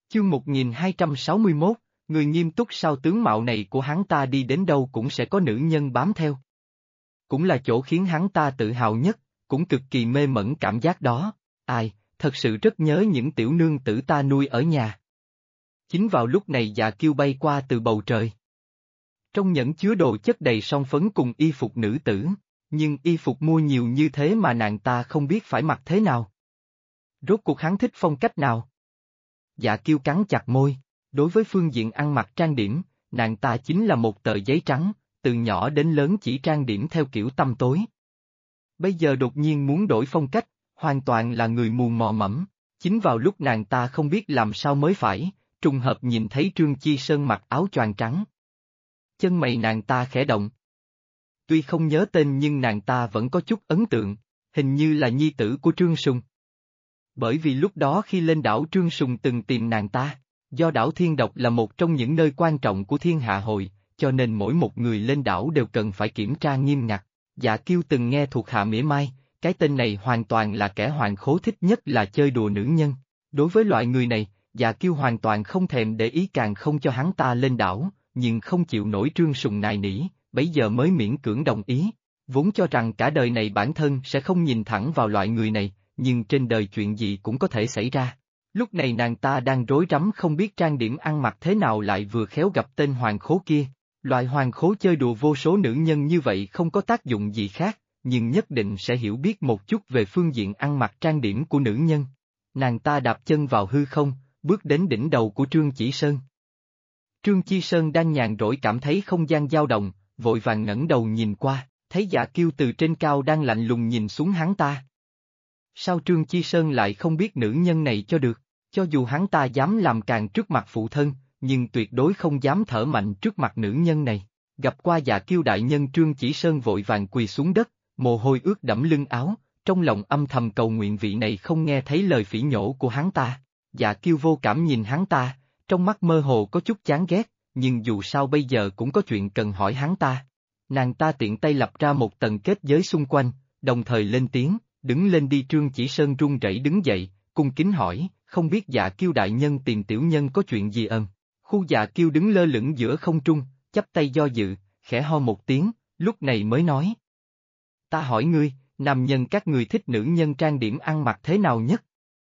Chương 1261, người nghiêm túc sao tướng mạo này của hắn ta đi đến đâu cũng sẽ có nữ nhân bám theo. Cũng là chỗ khiến hắn ta tự hào nhất, cũng cực kỳ mê mẩn cảm giác đó. Ai, thật sự rất nhớ những tiểu nương tử ta nuôi ở nhà. Chính vào lúc này Dạ Kiêu bay qua từ bầu trời. Trong nhẫn chứa đồ chất đầy son phấn cùng y phục nữ tử, nhưng y phục mua nhiều như thế mà nàng ta không biết phải mặc thế nào. Rốt cuộc hắn thích phong cách nào? Dạ Kiêu cắn chặt môi, đối với phương diện ăn mặc trang điểm, nàng ta chính là một tờ giấy trắng, từ nhỏ đến lớn chỉ trang điểm theo kiểu tăm tối. Bây giờ đột nhiên muốn đổi phong cách, hoàn toàn là người mù mò mẫm. Chính vào lúc nàng ta không biết làm sao mới phải, trùng hợp nhìn thấy Trương Chi Sơn mặc áo choàng trắng. Chân mày nàng ta khẽ động. Tuy không nhớ tên nhưng nàng ta vẫn có chút ấn tượng, hình như là nhi tử của Trương Sùng. Bởi vì lúc đó khi lên đảo Trương Sùng từng tìm nàng ta, do đảo Thiên Độc là một trong những nơi quan trọng của Thiên Hạ Hội, cho nên mỗi một người lên đảo đều cần phải kiểm tra nghiêm ngặt. Dạ Kiêu từng nghe thuộc hạ mỉa mai, cái tên này hoàn toàn là kẻ hoàn khố thích nhất là chơi đùa nữ nhân. Đối với loại người này, Dạ Kiêu hoàn toàn không thèm để ý càng không cho hắn ta lên đảo, nhưng không chịu nổi Trương Sùng nài nỉ, bấy giờ mới miễn cưỡng đồng ý. Vốn cho rằng cả đời này bản thân sẽ không nhìn thẳng vào loại người này, nhưng trên đời chuyện gì cũng có thể xảy ra. Lúc này nàng ta đang rối rắm không biết trang điểm ăn mặc thế nào lại vừa khéo gặp tên hoàng khố kia. Loại hoàng khố chơi đùa vô số nữ nhân như vậy không có tác dụng gì khác, nhưng nhất định sẽ hiểu biết một chút về phương diện ăn mặc trang điểm của nữ nhân. Nàng ta đạp chân vào hư không, bước đến đỉnh đầu của Trương Chỉ Sơn. Trương Chi Sơn đang nhàn rỗi cảm thấy không gian dao động, vội vàng ngẩng đầu nhìn qua, thấy Dạ Kiêu từ trên cao đang lạnh lùng nhìn xuống hắn ta. Sao Trương Chi Sơn lại không biết nữ nhân này cho được, cho dù hắn ta dám làm càng trước mặt phụ thân, nhưng tuyệt đối không dám thở mạnh trước mặt nữ nhân này. Gặp qua Dạ Kiêu đại nhân Trương Chỉ Sơn vội vàng quỳ xuống đất, mồ hôi ướt đẫm lưng áo, trong lòng âm thầm cầu nguyện vị này không nghe thấy lời phỉ nhổ của hắn ta. Dạ Kiêu vô cảm nhìn hắn ta, trong mắt mơ hồ có chút chán ghét, nhưng dù sao bây giờ cũng có chuyện cần hỏi hắn ta. Nàng ta tiện tay lập ra một tầng kết giới xung quanh, đồng thời lên tiếng, đứng lên đi. Trương Chỉ Sơn run rẩy đứng dậy, cung kính hỏi, không biết Dạ Kiêu đại nhân tìm tiểu nhân có chuyện gì ân? Khu Dạ Kiêu đứng lơ lửng giữa không trung, chắp tay do dự, khẽ ho một tiếng, lúc này mới nói. Ta hỏi ngươi, nam nhân các người thích nữ nhân trang điểm ăn mặc thế nào nhất?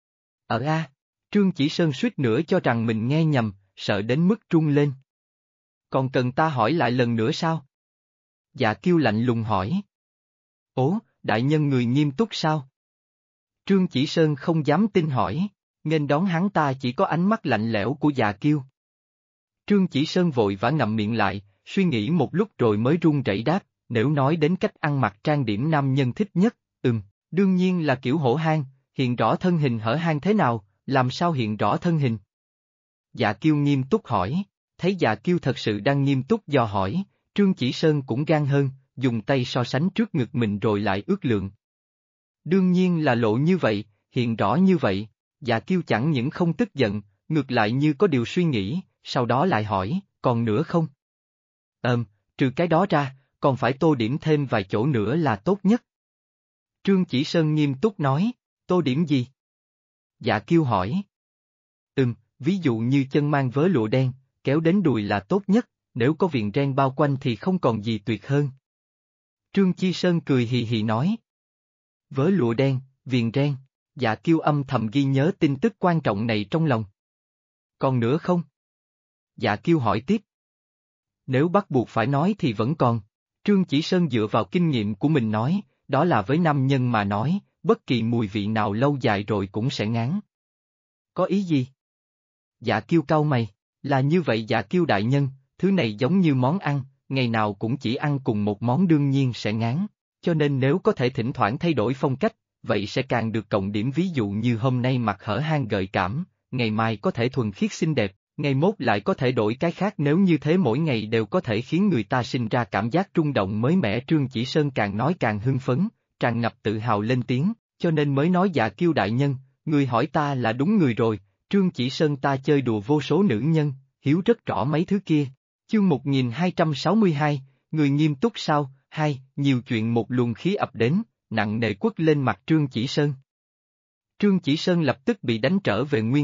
Trương Chỉ Sơn suýt nữa cho rằng mình nghe nhầm, sợ đến mức run lên. Còn cần ta hỏi lại lần nữa sao? Dạ Kiêu lạnh lùng hỏi. Ố, đại nhân người nghiêm túc sao? Trương Chỉ Sơn không dám tin hỏi, nghênh đón hắn ta chỉ có ánh mắt lạnh lẽo của Dạ Kiêu. Trương Chỉ Sơn vội vã ngậm miệng lại, suy nghĩ một lúc rồi mới run rẩy đáp, nếu nói đến cách ăn mặc trang điểm nam nhân thích nhất, đương nhiên là kiểu hổ hang, hiện rõ thân hình hở hang thế nào, làm sao hiện rõ thân hình? Dạ Kiêu nghiêm túc hỏi, thấy Dạ Kiêu thật sự đang nghiêm túc dò hỏi, Trương Chỉ Sơn cũng gan hơn, dùng tay so sánh trước ngực mình rồi lại ước lượng. Đương nhiên là lộ như vậy, hiện rõ như vậy. Dạ Kiêu chẳng những không tức giận, ngược lại như có điều suy nghĩ, sau đó lại hỏi, còn nữa không? Trừ cái đó ra, còn phải tô điểm thêm vài chỗ nữa là tốt nhất. Trương Chỉ Sơn nghiêm túc nói, tô điểm gì? Dạ Kiêu hỏi. Ví dụ như chân mang vớ lụa đen, kéo đến đùi là tốt nhất, nếu có viền ren bao quanh thì không còn gì tuyệt hơn. Trương Chi Sơn cười hì hì nói. Vớ lụa đen, viền ren, Dạ Kiêu âm thầm ghi nhớ tin tức quan trọng này trong lòng. Còn nữa không? Dạ Kiêu hỏi tiếp. Nếu bắt buộc phải nói thì vẫn còn. Trương Chỉ Sơn dựa vào kinh nghiệm của mình nói, đó là với nam nhân mà nói, bất kỳ mùi vị nào lâu dài rồi cũng sẽ ngán. Có ý gì? Dạ Kiêu cau mày, là như vậy Dạ Kiêu đại nhân, thứ này giống như món ăn, ngày nào cũng chỉ ăn cùng một món đương nhiên sẽ ngán, cho nên nếu có thể thỉnh thoảng thay đổi phong cách, vậy sẽ càng được cộng điểm. Ví dụ như hôm nay mặc hở hang gợi cảm, ngày mai có thể thuần khiết xinh đẹp, ngày mốt lại có thể đổi cái khác, nếu như thế mỗi ngày đều có thể khiến người ta sinh ra cảm giác rung động mới mẻ. Trương Chỉ Sơn càng nói càng hưng phấn, tràn ngập tự hào lên tiếng, cho nên mới nói Dạ Kiêu đại nhân, người hỏi ta là đúng người rồi, Trương Chỉ Sơn ta chơi đùa vô số nữ nhân, hiếu rất rõ mấy thứ kia. Chương 1262, người nghiêm túc sao? Nhiều chuyện. Một luồng khí ập đến, nặng nề quất lên mặt Trương Chỉ Sơn. Trương Chỉ Sơn lập tức bị đánh trở về nguyên hình,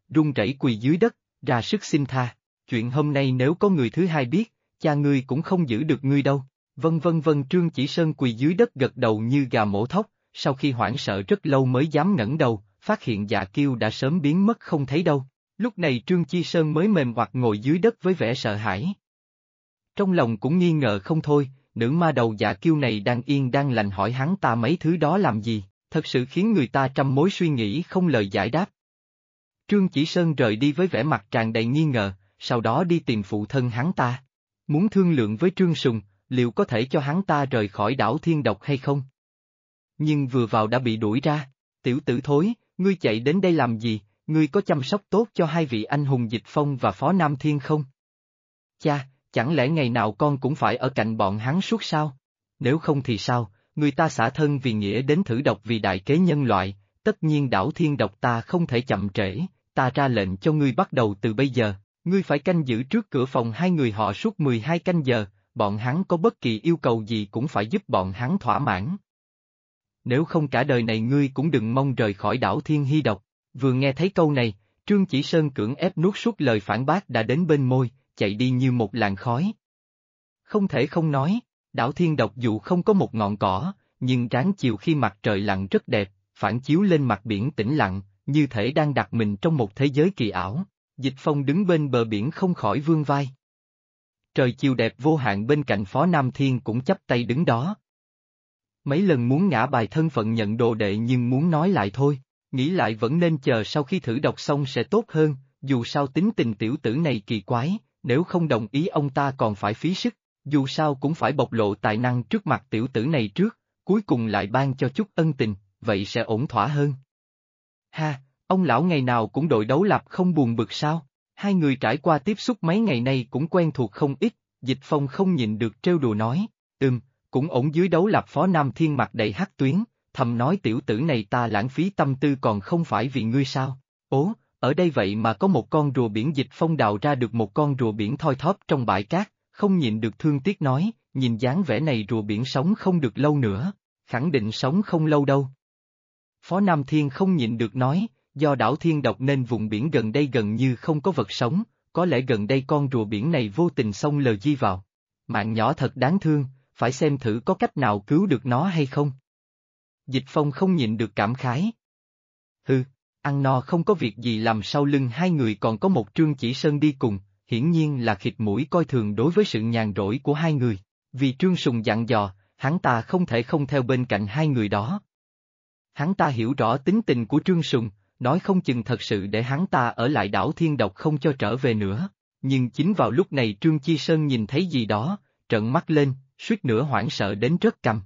run rẩy quỳ dưới đất, ra sức xin tha. Chuyện hôm nay nếu có người thứ hai biết, cha ngươi cũng không giữ được ngươi đâu. Vân vân vân. Trương Chỉ Sơn quỳ dưới đất gật đầu như gà mổ thóc, sau khi hoảng sợ rất lâu mới dám ngẩng đầu, phát hiện Dạ Kiêu đã sớm biến mất không thấy đâu. Lúc này Trương Chi Sơn mới mềm oặt ngồi dưới đất với vẻ sợ hãi. Trong lòng cũng nghi ngờ không thôi, nữ ma đầu Dạ Kiêu này đang yên đang lành hỏi hắn ta mấy thứ đó làm gì, thật sự khiến người ta trăm mối suy nghĩ không lời giải đáp. Trương Chỉ Sơn rời đi với vẻ mặt tràn đầy nghi ngờ, sau đó đi tìm phụ thân hắn ta. Muốn thương lượng với Trương Sùng, liệu có thể cho hắn ta rời khỏi đảo Thiên Độc hay không? Nhưng vừa vào đã bị đuổi ra. Tiểu tử thối, ngươi chạy đến đây làm gì, ngươi có chăm sóc tốt cho hai vị anh hùng Dịch Phong và Phó Nam Thiên không? Cha, chẳng lẽ ngày nào con cũng phải ở cạnh bọn hắn suốt sao? Nếu không thì sao, người ta xả thân vì nghĩa đến thử độc vì đại kế nhân loại, tất nhiên đảo Thiên Độc ta không thể chậm trễ, ta ra lệnh cho ngươi bắt đầu từ bây giờ, ngươi phải canh giữ trước cửa phòng hai người họ suốt 12 canh giờ, bọn hắn có bất kỳ yêu cầu gì cũng phải giúp bọn hắn thỏa mãn. Nếu không cả đời này ngươi cũng đừng mong rời khỏi đảo Thiên Hy Độc. Vừa nghe thấy câu này, Trương Chỉ Sơn cưỡng ép nuốt suốt lời phản bác đã đến bên môi, chạy đi như một làn khói. Không thể không nói, đảo Thiên Độc dù không có một ngọn cỏ, nhưng ráng chiều khi mặt trời lặn rất đẹp, phản chiếu lên mặt biển tĩnh lặng, như thể đang đặt mình trong một thế giới kỳ ảo. Dịch Phong đứng bên bờ biển không khỏi vươn vai. Trời chiều đẹp vô hạn bên cạnh Phó Nam Thiên cũng chắp tay đứng đó. Mấy lần muốn ngã bài thân phận nhận đồ đệ nhưng muốn nói lại thôi, nghĩ lại vẫn nên chờ sau khi thử độc xong sẽ tốt hơn, dù sao tính tình tiểu tử này kỳ quái, nếu không đồng ý ông ta còn phải phí sức, dù sao cũng phải bộc lộ tài năng trước mặt tiểu tử này trước, cuối cùng lại ban cho chút ân tình, vậy sẽ ổn thỏa hơn. Ha, ông lão ngày nào cũng đội đấu lập không buồn bực sao? Hai người trải qua tiếp xúc mấy ngày nay cũng quen thuộc không ít, Dịch Phong không nhịn được trêu đùa nói, cũng ổn. Dưới đấu lập Phó Nam Thiên mặt đầy hắc tuyến, thầm nói tiểu tử này ta lãng phí tâm tư còn không phải vì ngươi sao? Ố, ở đây vậy mà có một con rùa biển. Dịch Phong đào ra được một con rùa biển thoi thóp trong bãi cát, không nhịn được thương tiếc nói, nhìn dáng vẻ này rùa biển sống không được lâu nữa, khẳng định sống không lâu đâu. Phó Nam Thiên không nhịn được nói, do đảo Thiên Độc nên vùng biển gần đây gần như không có vật sống, có lẽ gần đây con rùa biển này vô tình xông lờ di vào. Mạng nhỏ thật đáng thương, phải xem thử có cách nào cứu được nó hay không. Dịch Phong không nhịn được cảm khái. Hừ, ăn no không có việc gì làm, sau lưng hai người còn có một Trương Chỉ Sơn đi cùng, hiển nhiên là khịt mũi coi thường đối với sự nhàn rỗi của hai người, vì Trương Sùng dặn dò, hắn ta không thể không theo bên cạnh hai người đó. Hắn ta hiểu rõ tính tình của Trương Sùng, nói không chừng thật sự để hắn ta ở lại đảo Thiên Độc không cho trở về nữa, nhưng chính vào lúc này Trương Chi Sơn nhìn thấy gì đó, trợn mắt lên, suýt nữa hoảng sợ đến rớt cằm.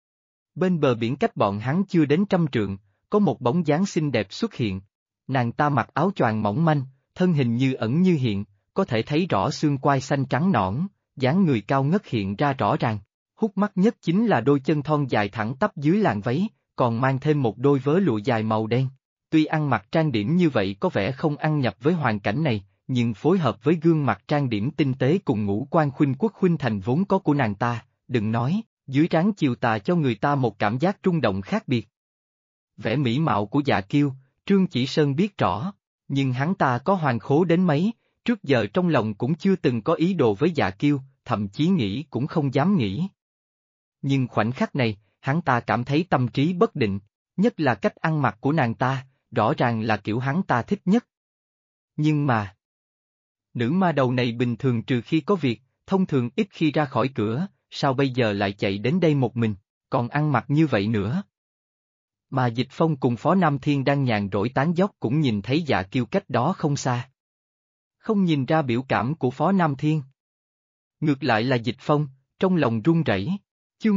Bên bờ biển cách bọn hắn chưa đến 100 trượng, có một bóng dáng xinh đẹp xuất hiện. Nàng ta mặc áo choàng mỏng manh, thân hình như ẩn như hiện, có thể thấy rõ xương quai xanh trắng nõn, dáng người cao ngất hiện ra rõ ràng. Hút mắt nhất chính là đôi chân thon dài thẳng tắp dưới làn váy, còn mang thêm một đôi vớ lụa dài màu đen. Tuy ăn mặc trang điểm như vậy có vẻ không ăn nhập với hoàn cảnh này, nhưng phối hợp với gương mặt trang điểm tinh tế cùng ngũ quan khuynh quốc khuynh thành vốn có của nàng ta, đừng nói, dưới trán chiều tà cho người ta một cảm giác rung động khác biệt. Vẻ mỹ mạo của Dạ Kiêu, Trương Chỉ Sơn biết rõ, nhưng hắn ta có hoàn khố đến mấy, trước giờ trong lòng cũng chưa từng có ý đồ với Dạ Kiêu, thậm chí nghĩ cũng không dám nghĩ. Nhưng khoảnh khắc này, hắn ta cảm thấy tâm trí bất định, nhất là cách ăn mặc của nàng ta, rõ ràng là kiểu hắn ta thích nhất. Nhưng mà, nữ ma đầu này bình thường trừ khi có việc, thông thường ít khi ra khỏi cửa, sao bây giờ lại chạy đến đây một mình, còn ăn mặc như vậy nữa. Mà Dịch Phong cùng Phó Nam Thiên đang nhàn rỗi tán dóc cũng nhìn thấy Dạ Kiêu cách đó không xa. Không nhìn ra biểu cảm của Phó Nam Thiên. Ngược lại là Dịch Phong, trong lòng run rẩy. Chương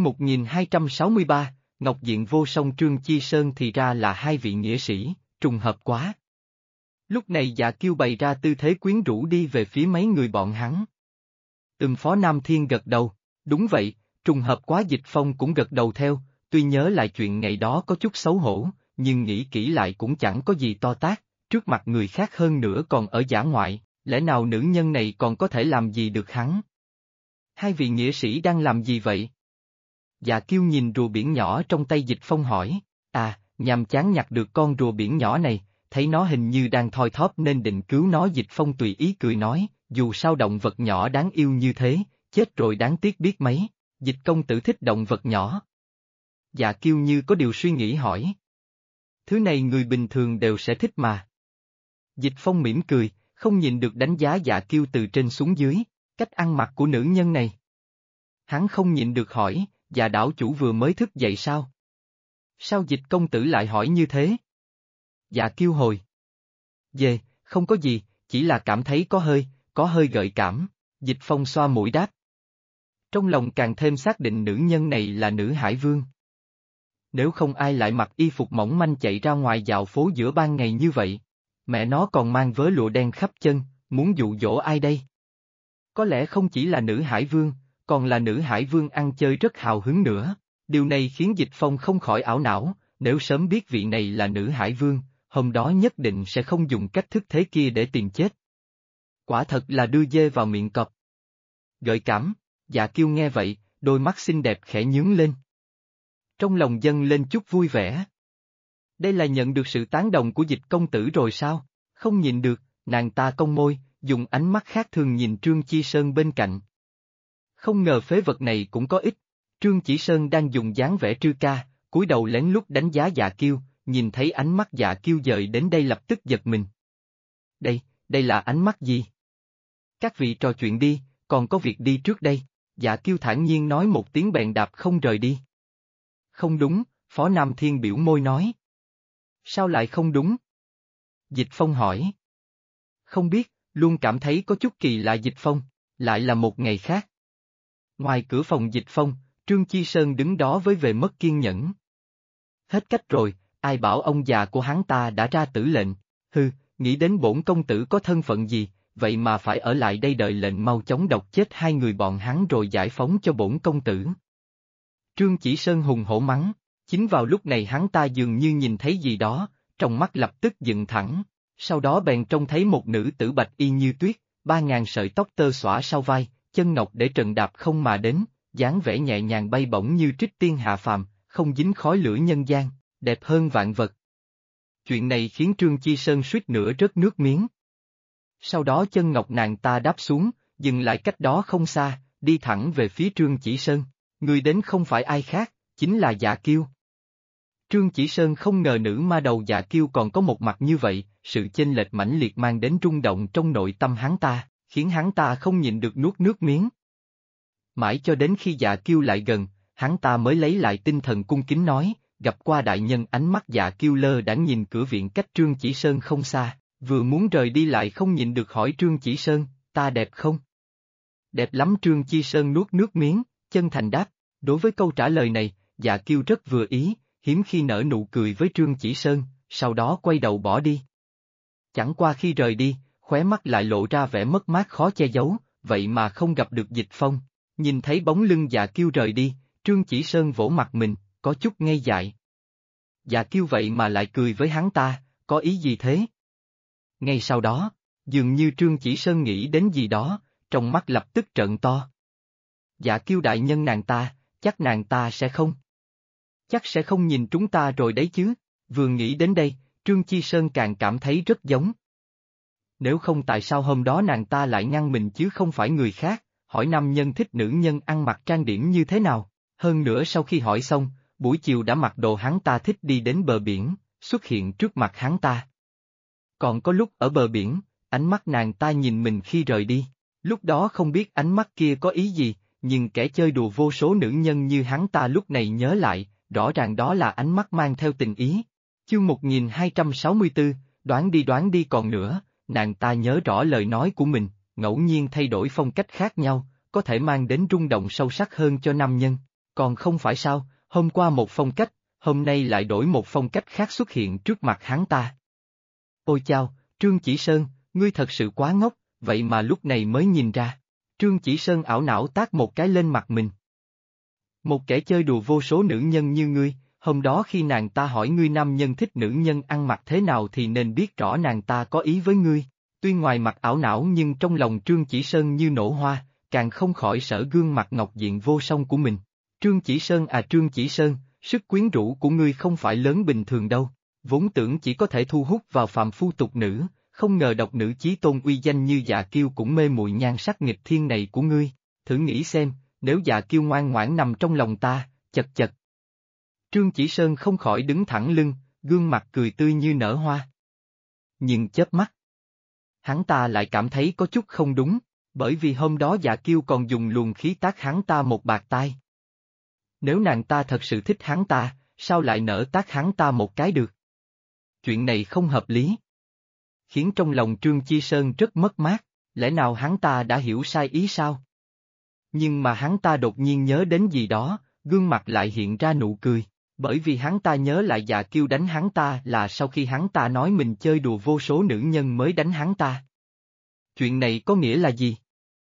1263, Ngọc Diện Vô Song Trương Chi Sơn thì ra là hai vị nghĩa sĩ, trùng hợp quá. Lúc này Dạ Kiêu bày ra tư thế quyến rũ đi về phía mấy người bọn hắn. Phó Nam Thiên gật đầu, đúng vậy, trùng hợp quá. Dịch Phong cũng gật đầu theo, tuy nhớ lại chuyện ngày đó có chút xấu hổ, nhưng nghĩ kỹ lại cũng chẳng có gì to tát, trước mặt người khác hơn nữa còn ở dã ngoại, lẽ nào nữ nhân này còn có thể làm gì được hắn? Hai vị nghĩa sĩ đang làm gì vậy? Dạ Kiêu nhìn rùa biển nhỏ trong tay Dịch Phong hỏi, nhàm chán nhặt được con rùa biển nhỏ này, thấy nó hình như đang thoi thóp nên định cứu nó. Dịch Phong tùy ý cười nói, dù sao động vật nhỏ đáng yêu như thế, chết rồi đáng tiếc biết mấy. Dịch công tử thích động vật nhỏ. Dạ Kiêu như có điều suy nghĩ hỏi. Thứ này người bình thường đều sẽ thích mà. Dịch Phong mỉm cười, không nhìn được đánh giá Dạ Kiêu từ trên xuống dưới, cách ăn mặc của nữ nhân này. Hắn không nhịn được hỏi, Dạ đảo chủ vừa mới thức dậy sao? Sao Dịch công tử lại hỏi như thế? Dạ Kiêu hồi. Về, không có gì, chỉ là cảm thấy có hơi gợi cảm. Dịch Phong xoa mũi đáp. Trong lòng càng thêm xác định nữ nhân này là nữ hải vương. Nếu không ai lại mặc y phục mỏng manh chạy ra ngoài dạo phố giữa ban ngày như vậy. Mẹ nó còn mang vớ lụa đen khắp chân, muốn dụ dỗ ai đây? Có lẽ không chỉ là nữ hải vương, còn là nữ hải vương ăn chơi rất hào hứng nữa. Điều này khiến Dịch Phong không khỏi ảo não, nếu sớm biết vị này là nữ hải vương, hôm đó nhất định sẽ không dùng cách thức thế kia để tìm chết. Quả thật là đưa dê vào miệng cọp. Gợi cảm, Dạ Kiêu nghe vậy, đôi mắt xinh đẹp khẽ nhướng lên. Trong lòng dâng lên chút vui vẻ. Đây là nhận được sự tán đồng của Dịch công tử rồi sao? Không nhìn được, nàng ta cong môi, dùng ánh mắt khác thường nhìn Trương Chi Sơn bên cạnh. Không ngờ phế vật này cũng có ích. Trương Chỉ Sơn đang dùng dáng vẻ trư ca, cúi đầu lén lút đánh giá Dạ Kiêu, nhìn thấy ánh mắt Dạ Kiêu dời đến đây lập tức giật mình. Đây là ánh mắt gì? Các vị trò chuyện đi, còn có việc đi trước đây. Dạ Kiêu thản nhiên nói một tiếng bèn đạp không rời đi. Không đúng, Phó Nam Thiên biểu môi nói. Sao lại không đúng? Dịch Phong hỏi. Không biết, luôn cảm thấy có chút kỳ lạ. Dịch Phong, lại là một ngày khác. Ngoài cửa phòng Dịch Phong, Trương Chi Sơn đứng đó với vẻ mất kiên nhẫn. Hết cách rồi, ai bảo ông già của hắn ta đã ra tử lệnh, nghĩ đến bổn công tử có thân phận gì, vậy mà phải ở lại đây đợi lệnh, mau chóng độc chết hai người bọn hắn rồi giải phóng cho bổn công tử. Trương Chỉ Sơn hùng hổ mắng, chính vào lúc này hắn ta dường như nhìn thấy gì đó, trong mắt lập tức dựng thẳng, sau đó bèn trông thấy một nữ tử bạch y như tuyết, 3.000 sợi tóc tơ xõa sau vai, chân ngọc để trần đạp không mà đến, dáng vẻ nhẹ nhàng bay bổng như trích tiên hạ phàm, không dính khói lửa nhân gian, đẹp hơn vạn vật. Chuyện này khiến Trương Chi Sơn suýt nữa rớt nước miếng. Sau đó chân ngọc nàng ta đáp xuống, dừng lại cách đó không xa, đi thẳng về phía Trương Chỉ Sơn. Người đến không phải ai khác, chính là Dạ Kiêu. Trương Chỉ Sơn không ngờ nữ ma đầu Dạ Kiêu còn có một mặt như vậy, sự chênh lệch mãnh liệt mang đến rung động trong nội tâm hắn ta, khiến hắn ta không nhịn được nuốt nước miếng. Mãi cho đến khi Dạ Kiêu lại gần, hắn ta mới lấy lại tinh thần cung kính nói, gặp qua đại nhân. Ánh mắt Dạ Kiêu lơ đãng nhìn cửa viện cách Trương Chỉ Sơn không xa, vừa muốn rời đi lại không nhịn được hỏi Trương Chỉ Sơn, ta đẹp không? Đẹp lắm. Trương Chi Sơn nuốt nước miếng, chân thành đáp, đối với câu trả lời này, Dạ Kiêu rất vừa ý, hiếm khi nở nụ cười với Trương Chỉ Sơn, sau đó quay đầu bỏ đi. Chẳng qua khi rời đi, khóe mắt lại lộ ra vẻ mất mát khó che giấu, vậy mà không gặp được Dịch Phong. Nhìn thấy bóng lưng Dạ Kiêu rời đi, Trương Chỉ Sơn vỗ mặt mình, có chút ngây dại. Dạ Kiêu vậy mà lại cười với hắn ta, có ý gì thế? Ngay sau đó, dường như Trương Chỉ Sơn nghĩ đến gì đó, trong mắt lập tức trợn to. Dạ Kiêu đại nhân chắc nàng ta sẽ không. Chắc sẽ không nhìn chúng ta rồi đấy chứ. Vừa nghĩ đến đây, Trương Chi Sơn càng cảm thấy rất giống. Nếu không tại sao hôm đó nàng ta lại ngăn mình chứ không phải người khác, hỏi nam nhân thích nữ nhân ăn mặc trang điểm như thế nào. Hơn nữa sau khi hỏi xong, buổi chiều đã mặc đồ hắn ta thích đi đến bờ biển, xuất hiện trước mặt hắn ta. Còn có lúc ở bờ biển, ánh mắt nàng ta nhìn mình khi rời đi. Lúc đó không biết ánh mắt kia có ý gì, nhưng kẻ chơi đùa vô số nữ nhân như hắn ta lúc này nhớ lại, rõ ràng đó là ánh mắt mang theo tình ý. Chương 1264, đoán đi còn nữa, nàng ta nhớ rõ lời nói của mình, ngẫu nhiên thay đổi phong cách khác nhau, có thể mang đến rung động sâu sắc hơn cho nam nhân. Còn không phải sao, hôm qua một phong cách, hôm nay lại đổi một phong cách khác xuất hiện trước mặt hắn ta. Ôi chao, Trương Chỉ Sơn, ngươi thật sự quá ngốc, vậy mà lúc này mới nhìn ra. Trương Chỉ Sơn ảo não tát một cái lên mặt mình. Một kẻ chơi đùa vô số nữ nhân như ngươi, hôm đó khi nàng ta hỏi ngươi nam nhân thích nữ nhân ăn mặc thế nào thì nên biết rõ nàng ta có ý với ngươi. Tuy ngoài mặt ảo não nhưng trong lòng Trương Chỉ Sơn như nổ hoa, càng không khỏi sở gương mặt ngọc diện vô song của mình. Trương Chỉ Sơn à Trương Chỉ Sơn, sức quyến rũ của ngươi không phải lớn bình thường đâu. vốn tưởng chỉ có thể thu hút vào phàm phu tục nữ, không ngờ độc nữ chí tôn uy danh như Dạ Kiêu cũng mê muội nhan sắc nghịch thiên này của ngươi, thử nghĩ xem, nếu Dạ Kiêu ngoan ngoãn nằm trong lòng ta, chật chật. Trương Chỉ Sơn không khỏi đứng thẳng lưng, gương mặt cười tươi như nở hoa. Nhưng chớp mắt, hắn ta lại cảm thấy có chút không đúng, bởi vì hôm đó Dạ Kiêu còn dùng luồng khí tác hắn ta một bạt tai. Nếu nàng ta thật sự thích hắn ta, sao lại nỡ tác hắn ta một cái được? Chuyện này không hợp lý. Khiến trong lòng Trương Chi Sơn rất mất mát, lẽ nào hắn ta đã hiểu sai ý sao? Nhưng mà hắn ta đột nhiên nhớ đến gì đó, gương mặt lại hiện ra nụ cười, bởi vì hắn ta nhớ lại Dạ Kiêu đánh hắn ta là sau khi hắn ta nói mình chơi đùa vô số nữ nhân mới đánh hắn ta. Chuyện này có nghĩa là gì?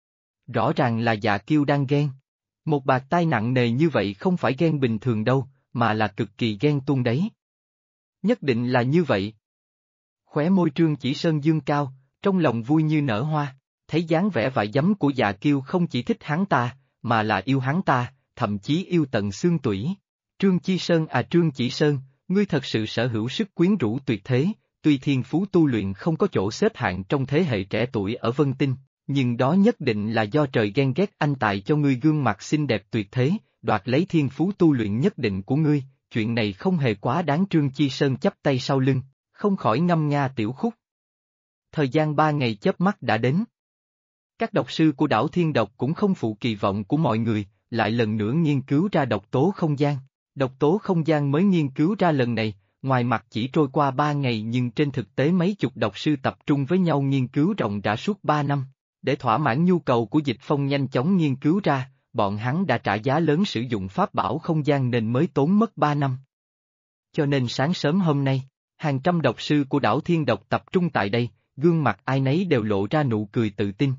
Rõ ràng là Dạ Kiêu đang ghen. Một bạt tai nặng nề như vậy không phải ghen bình thường đâu, mà là cực kỳ ghen tuông đấy. Nhất định là như vậy. Khóe môi Trương Chỉ Sơn dương cao, trong lòng vui như nở hoa, thấy dáng vẻ vại dấm của Dạ Kiêu không chỉ thích hắn ta, mà là yêu hắn ta, thậm chí yêu tận xương tủy. Trương Chi Sơn à Trương Chỉ Sơn, ngươi thật sự sở hữu sức quyến rũ tuyệt thế, tuy thiên phú tu luyện không có chỗ xếp hạng trong thế hệ trẻ tuổi ở Vân Tinh, nhưng đó nhất định là do trời ghen ghét anh tài cho ngươi gương mặt xinh đẹp tuyệt thế, đoạt lấy thiên phú tu luyện nhất định của ngươi, chuyện này không hề quá đáng. Trương Chi Sơn chắp tay sau lưng, không khỏi ngâm nga tiểu khúc. Thời gian 3 ngày chớp mắt đã đến. Các độc sư của đảo Thiên Độc cũng không phụ kỳ vọng của mọi người, lại lần nữa nghiên cứu ra độc tố không gian. Độc tố không gian mới nghiên cứu ra lần này, ngoài mặt chỉ trôi qua 3 ngày nhưng trên thực tế mấy chục độc sư tập trung với nhau nghiên cứu rộng rãi suốt 3 năm. Để thỏa mãn nhu cầu của Dịch Phong nhanh chóng nghiên cứu ra, bọn hắn đã trả giá lớn sử dụng pháp bảo không gian nên mới tốn mất 3 năm. Cho nên sáng sớm hôm nay, hàng trăm độc sư của đảo Thiên Độc tập trung tại đây, gương mặt ai nấy đều lộ ra nụ cười tự tin.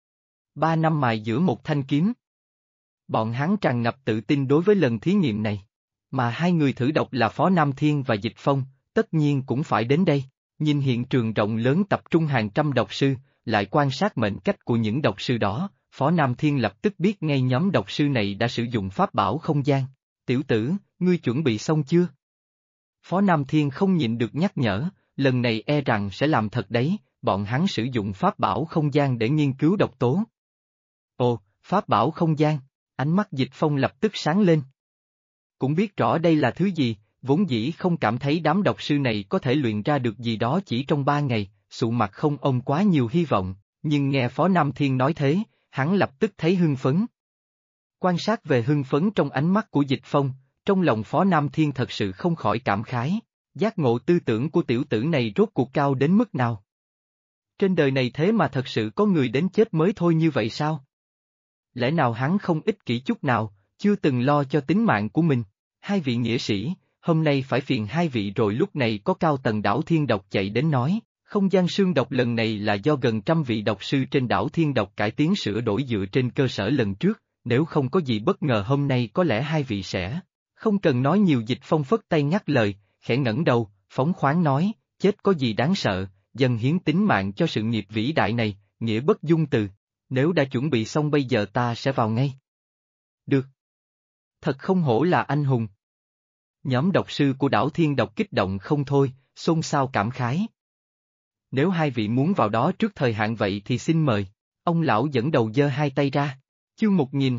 3 năm mài giữa một thanh kiếm. Bọn hắn tràn ngập tự tin đối với lần thí nghiệm này. Mà hai người thử độc là Phó Nam Thiên và Dịch Phong, tất nhiên cũng phải đến đây. Nhìn hiện trường rộng lớn tập trung hàng trăm độc sư, lại quan sát mệnh cách của những độc sư đó, Phó Nam Thiên lập tức biết ngay nhóm độc sư này đã sử dụng pháp bảo không gian. Tiểu tử, ngươi chuẩn bị xong chưa? Phó Nam Thiên không nhịn được nhắc nhở, lần này e rằng sẽ làm thật đấy, bọn hắn sử dụng pháp bảo không gian để nghiên cứu độc tố. Ồ, pháp bảo không gian, ánh mắt Dịch Phong lập tức sáng lên. Cũng biết rõ đây là thứ gì, vốn dĩ không cảm thấy đám độc sư này có thể luyện ra được gì đó chỉ trong 3 ngày, sụ mặt không ôm quá nhiều hy vọng, nhưng nghe Phó Nam Thiên nói thế, hắn lập tức thấy hưng phấn. Quan sát về hưng phấn trong ánh mắt của Dịch Phong, trong lòng Phó Nam Thiên thật sự không khỏi cảm khái, giác ngộ tư tưởng của tiểu tử này rốt cuộc cao đến mức nào. Trên đời này thế mà thật sự có người đến chết mới thôi như vậy sao? Lẽ nào hắn không ích kỷ chút nào, chưa từng lo cho tính mạng của mình? Hai vị nghĩa sĩ, hôm nay phải phiền hai vị rồi. Lúc này có cao tầng đảo Thiên Độc chạy đến nói, không gian sương độc lần này là do gần trăm vị độc sư trên đảo Thiên Độc cải tiến sửa đổi dựa trên cơ sở lần trước, nếu không có gì bất ngờ hôm nay có lẽ hai vị sẽ. Không cần nói nhiều. Dịch Phong phất tay ngắt lời, khẽ ngẩng đầu, phóng khoáng nói, chết có gì đáng sợ, dâng hiến tính mạng cho sự nghiệp vĩ đại này, nghĩa bất dung từ. Nếu đã chuẩn bị xong bây giờ ta sẽ vào ngay. Được. Thật không hổ là anh hùng. Nhóm độc sư của đảo Thiên Độc kích động không thôi, xôn xao cảm khái. Nếu hai vị muốn vào đó trước thời hạn vậy thì xin mời. Ông lão dẫn đầu giơ hai tay ra. Chương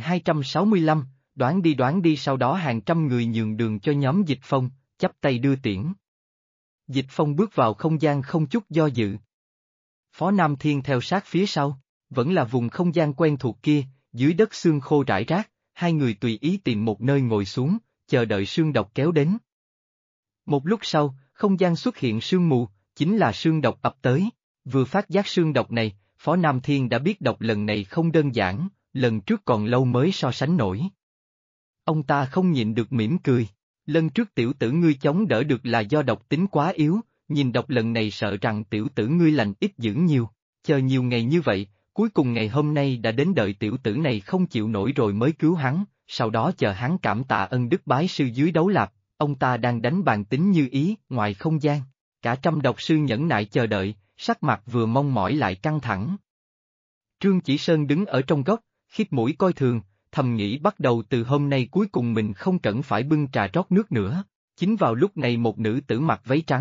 1265, đoán đi. Sau đó hàng trăm người nhường đường cho nhóm Dịch Phong, chắp tay đưa tiễn. Dịch Phong bước vào không gian không chút do dự. Phó Nam Thiên theo sát phía sau, vẫn là vùng không gian quen thuộc kia, dưới đất xương khô rải rác, hai người tùy ý tìm một nơi ngồi xuống, chờ đợi sương độc kéo đến. Một lúc sau, không gian xuất hiện sương mù, chính là sương độc ập tới. Vừa phát giác sương độc này, Phó Nam Thiên đã biết độc lần này không đơn giản, lần trước còn lâu mới so sánh nổi. Ông ta không nhịn được mỉm cười, lần trước tiểu tử ngươi chống đỡ được là do độc tính quá yếu, nhìn độc lần này sợ rằng tiểu tử ngươi lành ít dữ nhiều, chờ nhiều ngày như vậy, cuối cùng ngày hôm nay đã đến, đợi tiểu tử này không chịu nổi rồi mới cứu hắn, sau đó chờ hắn cảm tạ ân đức bái sư dưới đấu lạp. Ông ta đang đánh bàn tính như ý, ngoài không gian, cả trăm độc sư nhẫn nại chờ đợi, sắc mặt vừa mong mỏi lại căng thẳng. Trương Chỉ Sơn đứng ở trong góc, khít mũi coi thường, thầm nghĩ bắt đầu từ hôm nay cuối cùng mình không cần phải bưng trà rót nước nữa. Chính vào lúc này một nữ tử mặc váy trắng,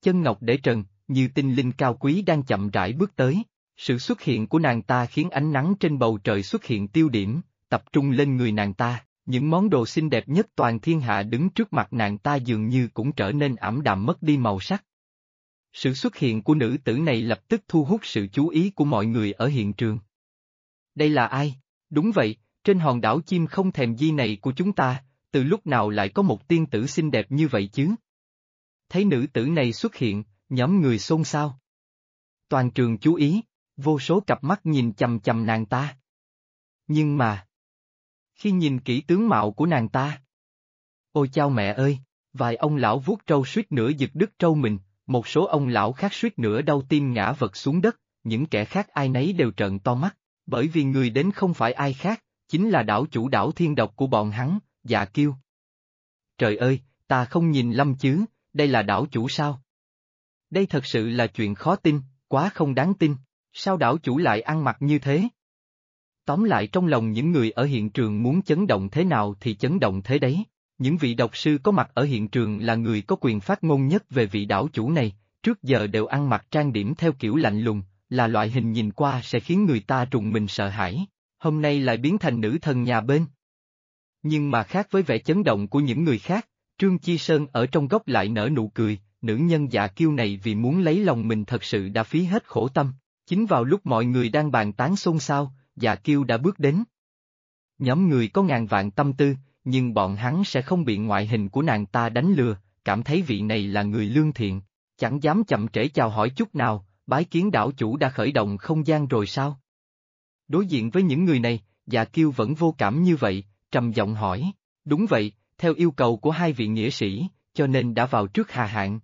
chân ngọc để trần, như tinh linh cao quý đang chậm rãi bước tới. Sự xuất hiện của nàng ta khiến ánh nắng trên bầu trời xuất hiện tiêu điểm, tập trung lên người nàng ta, những món đồ xinh đẹp nhất toàn thiên hạ đứng trước mặt nàng ta dường như cũng trở nên ảm đạm mất đi màu sắc. Sự xuất hiện của nữ tử này lập tức thu hút sự chú ý của mọi người ở hiện trường. Đây là ai? Đúng vậy, trên hòn đảo chim không thèm di này của chúng ta, từ lúc nào lại có một tiên tử xinh đẹp như vậy chứ? Thấy nữ tử này xuất hiện, nhóm người xôn xao. Toàn trường chú ý, vô số cặp mắt nhìn chằm chằm nàng ta. Nhưng mà, khi nhìn kỹ tướng mạo của nàng ta, ôi chao mẹ ơi, vài ông lão vuốt trâu suýt nữa giật đứt trâu mình, một số ông lão khác suýt nữa đau tim ngã vật xuống đất, những kẻ khác ai nấy đều trợn to mắt, bởi vì người đến không phải ai khác, chính là đảo chủ đảo Thiên Độc của bọn hắn, Dạ Kiêu. Trời ơi, ta không nhìn lầm chứ, đây là đảo chủ sao? Đây thật sự là chuyện khó tin, quá không đáng tin, sao đảo chủ lại ăn mặc như thế? Tóm lại trong lòng những người ở hiện trường muốn chấn động thế nào thì chấn động thế đấy. Những vị độc sư có mặt ở hiện trường là người có quyền phát ngôn nhất về vị đảo chủ này, trước giờ đều ăn mặc trang điểm theo kiểu lạnh lùng, là loại hình nhìn qua sẽ khiến người ta rùng mình sợ hãi, hôm nay lại biến thành nữ thần nhà bên. Nhưng mà khác với vẻ chấn động của những người khác, Trương Chi Sơn ở trong góc lại nở nụ cười, nữ nhân Dạ Kiêu này vì muốn lấy lòng mình thật sự đã phí hết khổ tâm. Chính vào lúc mọi người đang bàn tán xôn xao, Dạ Kiêu đã bước đến. Nhóm người có ngàn vạn tâm tư, nhưng bọn hắn sẽ không bị ngoại hình của nàng ta đánh lừa, cảm thấy vị này là người lương thiện, chẳng dám chậm trễ chào hỏi chút nào, bái kiến đảo chủ đã khởi động không gian rồi sao? Đối diện với những người này, Dạ Kiêu vẫn vô cảm như vậy, trầm giọng hỏi, đúng vậy, theo yêu cầu của hai vị nghĩa sĩ, cho nên đã vào trước Hà Hạn.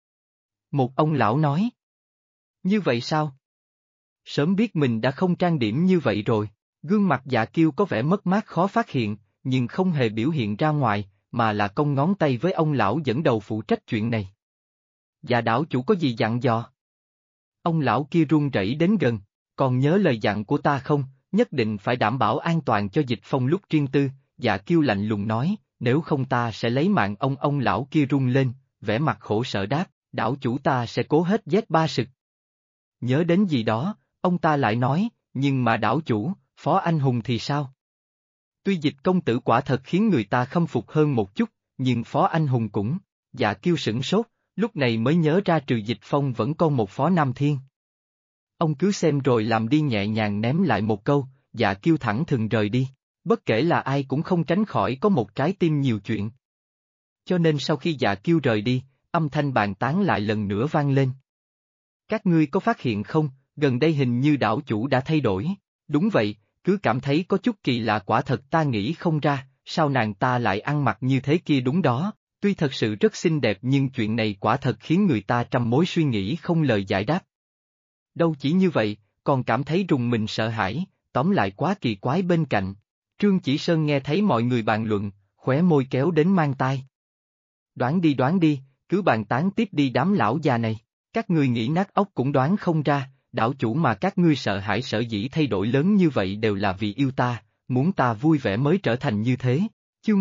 Một ông lão nói. Như vậy sao? Sớm biết mình đã không trang điểm như vậy rồi, gương mặt Dạ Kiêu có vẻ mất mát khó phát hiện, nhưng không hề biểu hiện ra ngoài, mà là cong ngón tay với ông lão dẫn đầu phụ trách chuyện này. Dạ đảo chủ có gì dặn dò? Ông lão kia run rẩy đến gần, còn nhớ lời dặn của ta không, nhất định phải đảm bảo an toàn cho Dịch Phong lúc riêng tư, Dạ Kiêu lạnh lùng nói, nếu không ta sẽ lấy mạng ông lão kia run lên, vẻ mặt khổ sở đáp, đảo chủ ta sẽ cố hết Z3 sực. Nhớ đến gì đó, ông ta lại nói, nhưng mà đảo chủ, Phó Anh Hùng thì sao? Tuy Dịch công tử quả thật khiến người ta khâm phục hơn một chút, nhưng Phó Anh Hùng cũng, Dạ Kiêu sửng sốt, lúc này mới nhớ ra trừ Dịch Phong vẫn còn một Phó Nam Thiên. Ông cứ xem rồi làm đi, nhẹ nhàng ném lại một câu, Dạ Kiêu thẳng thừng rời đi, bất kể là ai cũng không tránh khỏi có một trái tim nhiều chuyện. Cho nên sau khi Dạ Kiêu rời đi, âm thanh bàn tán lại lần nữa vang lên. Các ngươi có phát hiện không, gần đây hình như đảo chủ đã thay đổi, đúng vậy, cứ cảm thấy có chút kỳ lạ, quả thật ta nghĩ không ra, sao nàng ta lại ăn mặc như thế kia. Đúng đó, tuy thật sự rất xinh đẹp nhưng chuyện này quả thật khiến người ta trăm mối suy nghĩ không lời giải đáp. Đâu chỉ như vậy, còn cảm thấy rùng mình sợ hãi, tóm lại quá kỳ quái. Bên cạnh, Trương Chỉ Sơn nghe thấy mọi người bàn luận, khóe môi kéo đến mang tai. Đoán đi, cứ bàn tán tiếp đi đám lão già này, các ngươi nghĩ nát óc cũng đoán không ra, đảo chủ mà các ngươi sợ hãi sở dĩ thay đổi lớn như vậy đều là vì yêu ta, muốn ta vui vẻ mới trở thành như thế. Chương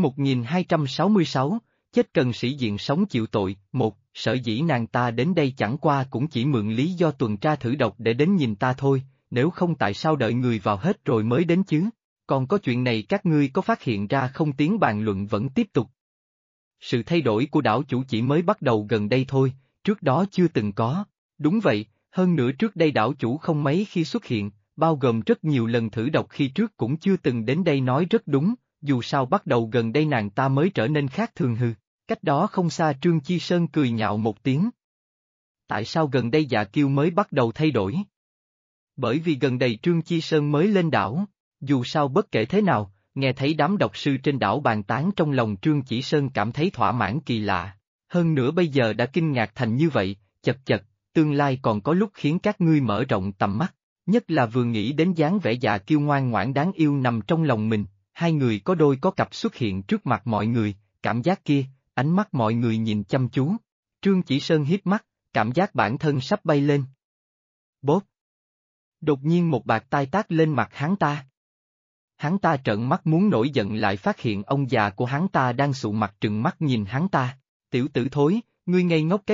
1266, chết cần sĩ diện sống chịu tội. Một, sở dĩ nàng ta đến đây chẳng qua cũng chỉ mượn lý do tuần tra thử độc để đến nhìn ta thôi, nếu không tại sao đợi người vào hết rồi mới đến chứ? Còn có chuyện này các ngươi có phát hiện ra không? Tiếng bàn luận vẫn tiếp tục. Sự thay đổi của đảo chủ chỉ mới bắt đầu gần đây thôi, trước đó chưa từng có. Đúng vậy, hơn nữa trước đây đảo chủ không mấy khi xuất hiện, bao gồm rất nhiều lần thử độc khi trước cũng chưa từng đến đây. Nói rất đúng, dù sao bắt đầu gần đây nàng ta mới trở nên khác thường. Hừ. Cách đó không xa Trương Chi Sơn cười nhạo một tiếng. Tại sao gần đây Dạ Kiêu mới bắt đầu thay đổi? Bởi vì gần đây Trương Chi Sơn mới lên đảo, dù sao bất kể thế nào, nghe thấy đám độc sư trên đảo bàn tán trong lòng Trương Chỉ Sơn cảm thấy thỏa mãn kỳ lạ, hơn nữa bây giờ đã kinh ngạc thành như vậy, chật chật, tương lai còn có lúc khiến các ngươi mở rộng tầm mắt, nhất là vừa nghĩ đến dáng vẻ Dạ Kiêu ngoan ngoãn đáng yêu nằm trong lòng mình, hai người có đôi có cặp xuất hiện trước mặt mọi người, cảm giác kia, ánh mắt mọi người nhìn chăm chú. Trương Chỉ Sơn híp mắt, cảm giác bản thân sắp bay lên. Bốp! Đột nhiên một bạt tai tát lên mặt hắn ta. Hắn ta trợn mắt muốn nổi giận lại phát hiện ông già của hắn ta đang sụ mặt trừng mắt nhìn hắn ta. Tiểu tử thối, ngươi ngây ngốc cái gì,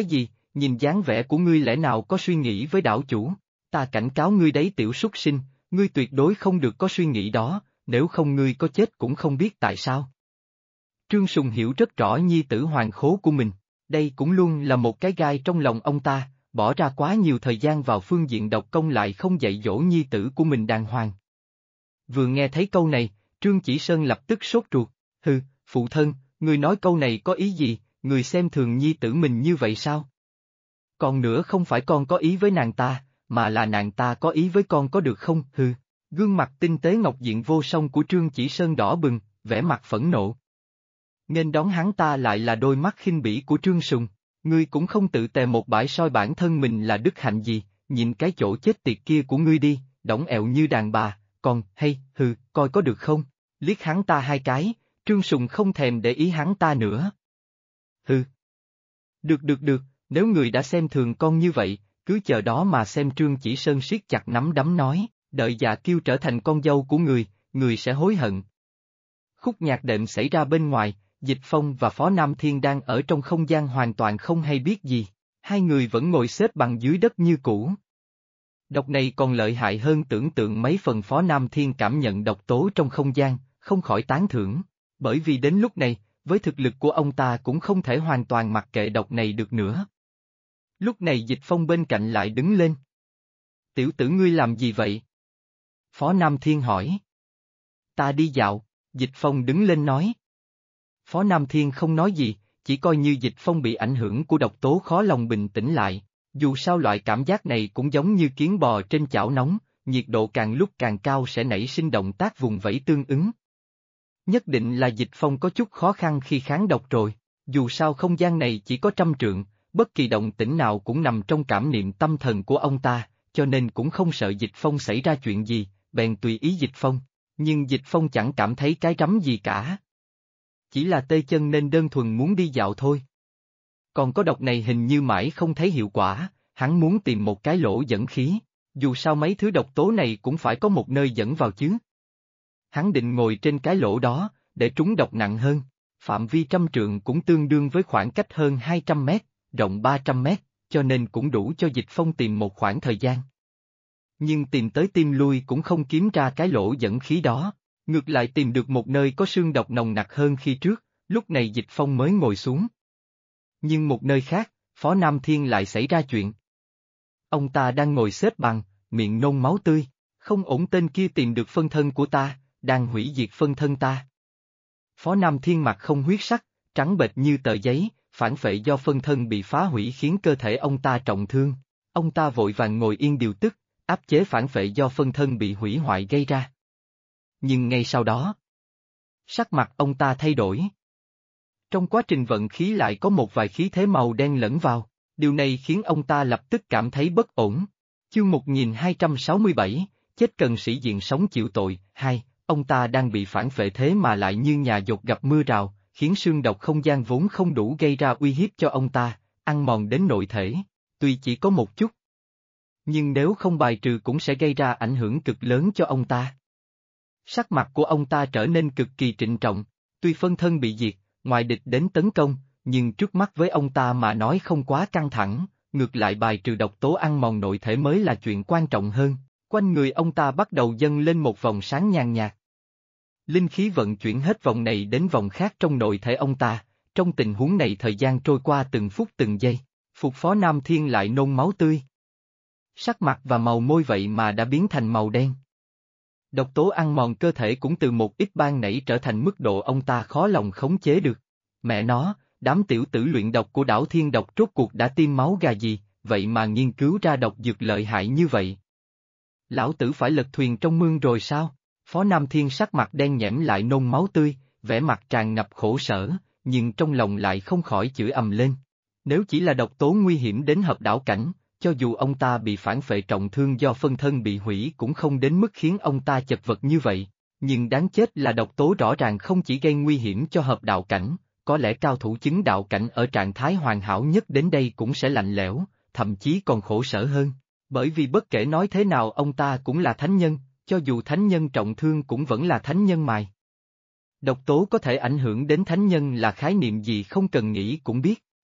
nhìn dáng vẻ của ngươi lẽ nào có suy nghĩ với đảo chủ, ta cảnh cáo ngươi đấy tiểu súc sinh, ngươi tuyệt đối không được có suy nghĩ đó, nếu không ngươi có chết cũng không biết tại sao. Trương Sùng hiểu rất rõ nhi tử hoàng khố của mình, đây cũng luôn là một cái gai trong lòng ông ta, bỏ ra quá nhiều thời gian vào phương diện độc công lại không dạy dỗ nhi tử của mình đàng hoàng. Vừa nghe thấy câu này, Trương Chỉ Sơn lập tức sốt ruột, hừ, phụ thân, người nói câu này có ý gì, người xem thường nhi tử mình như vậy sao? Còn nữa không phải con có ý với nàng ta, mà là nàng ta có ý với con có được không, hừ. Gương mặt tinh tế ngọc diện vô song của Trương Chỉ Sơn đỏ bừng, vẻ mặt phẫn nộ. Nghênh đón hắn ta lại là đôi mắt khinh bỉ của Trương Sùng, ngươi cũng không tự tè một bãi soi bản thân mình là đức hạnh gì, nhìn cái chỗ chết tiệt kia của ngươi đi, đỏng ẹo như đàn bà, còn, hay, hừ, coi có được không, liếc hắn ta hai cái, Trương Sùng không thèm để ý hắn ta nữa. Hừ. Được, nếu người đã xem thường con như vậy, cứ chờ đó mà xem. Trương Chỉ Sơn siết chặt nắm đấm nói, đợi Dạ Kiêu trở thành con dâu của người sẽ hối hận. Khúc nhạc đệm xảy ra bên ngoài, Dịch Phong và Phó Nam Thiên đang ở trong không gian hoàn toàn không hay biết gì, hai người vẫn ngồi xếp bằng dưới đất như cũ. Độc này còn lợi hại hơn tưởng tượng mấy phần. Phó Nam Thiên cảm nhận độc tố trong không gian, không khỏi tán thưởng, bởi vì đến lúc này, với thực lực của ông ta cũng không thể hoàn toàn mặc kệ độc này được nữa. Lúc này Dịch Phong bên cạnh lại đứng lên. Tiểu tử ngươi làm gì vậy? Phó Nam Thiên hỏi. Ta đi dạo, Dịch Phong đứng lên nói. Phó Nam Thiên không nói gì, chỉ coi như Dịch Phong bị ảnh hưởng của độc tố khó lòng bình tĩnh lại, dù sao loại cảm giác này cũng giống như kiến bò trên chảo nóng, nhiệt độ càng lúc càng cao sẽ nảy sinh động tác vùng vẫy tương ứng. Nhất định là Dịch Phong có chút khó khăn khi kháng độc rồi, dù sao không gian này chỉ có 100 trượng, bất kỳ động tĩnh nào cũng nằm trong cảm niệm tâm thần của ông ta, cho nên cũng không sợ Dịch Phong xảy ra chuyện gì, bèn tùy ý Dịch Phong, nhưng Dịch Phong chẳng cảm thấy cái rắm gì cả. Chỉ là tê chân nên đơn thuần muốn đi dạo thôi. Còn có độc này hình như mãi không thấy hiệu quả, hắn muốn tìm một cái lỗ dẫn khí, dù sao mấy thứ độc tố này cũng phải có một nơi dẫn vào chứ. Hắn định ngồi trên cái lỗ đó, để trúng độc nặng hơn, phạm vi 100 trượng cũng tương đương với khoảng cách hơn 200 mét, rộng 300 mét, cho nên cũng đủ cho Dịch Phong tìm một khoảng thời gian. Nhưng tìm tới tìm lui cũng không kiếm ra cái lỗ dẫn khí đó, ngược lại tìm được một nơi có sương độc nồng nặc hơn khi trước, lúc này Dịch Phong mới ngồi xuống. Nhưng một nơi khác, Phó Nam Thiên lại xảy ra chuyện. Ông ta đang ngồi xếp bằng, miệng nôn máu tươi, không ổn, tên kia tìm được phân thân của ta, đang hủy diệt phân thân ta. Phó Nam Thiên mặt không huyết sắc, trắng bệch như tờ giấy, phản phệ do phân thân bị phá hủy khiến cơ thể ông ta trọng thương. Ông ta vội vàng ngồi yên điều tức, áp chế phản phệ do phân thân bị hủy hoại gây ra. Nhưng ngay sau đó, sắc mặt ông ta thay đổi. Trong quá trình vận khí lại có một vài khí thế màu đen lẫn vào, điều này khiến ông ta lập tức cảm thấy bất ổn. Chương 1267, chết cần sĩ diện sống chịu tội. Hai, ông ta đang bị phản phệ thế mà lại như nhà dột gặp mưa rào, khiến xương độc không gian vốn không đủ gây ra uy hiếp cho ông ta, ăn mòn đến nội thể, tuy chỉ có một chút. Nhưng nếu không bài trừ cũng sẽ gây ra ảnh hưởng cực lớn cho ông ta. Sắc mặt của ông ta trở nên cực kỳ trịnh trọng, tuy phân thân bị diệt, ngoại địch đến tấn công, nhưng trước mắt với ông ta mà nói không quá căng thẳng, ngược lại bài trừ độc tố ăn mòn nội thể mới là chuyện quan trọng hơn. Quanh người ông ta bắt đầu dâng lên một vòng sáng nhàn nhạt. Linh khí vận chuyển hết vòng này đến vòng khác trong nội thể ông ta, trong tình huống này thời gian trôi qua từng phút từng giây, Phục Phó Nam Thiên lại nôn máu tươi. Sắc mặt và màu môi vậy mà đã biến thành màu đen. Độc tố ăn mòn cơ thể cũng từ một ít ban nảy trở thành mức độ ông ta khó lòng khống chế được. Mẹ nó, đám tiểu tử luyện độc của đảo Thiên Độc rốt cuộc đã tiêm máu gà gì, vậy mà nghiên cứu ra độc dược lợi hại như vậy. Lão tử phải lật thuyền trong mương rồi sao? Phó Nam Thiên sắc mặt đen nhẽm lại nôn máu tươi, vẻ mặt tràn ngập khổ sở, nhưng trong lòng lại không khỏi chửi ầm lên. Nếu chỉ là độc tố nguy hiểm đến hợp đảo cảnh, cho dù ông ta bị phản phệ trọng thương do phân thân bị hủy cũng không đến mức khiến ông ta chật vật như vậy, nhưng đáng chết là độc tố rõ ràng không chỉ gây nguy hiểm cho hợp đạo cảnh, có lẽ cao thủ chứng đạo cảnh ở trạng thái hoàn hảo nhất đến đây cũng sẽ lạnh lẽo, thậm chí còn khổ sở hơn, bởi vì bất kể nói thế nào ông ta cũng là thánh nhân, cho dù thánh nhân trọng thương cũng vẫn là thánh nhân mài. Độc tố có thể ảnh hưởng đến thánh nhân là khái niệm gì không cần nghĩ cũng biết.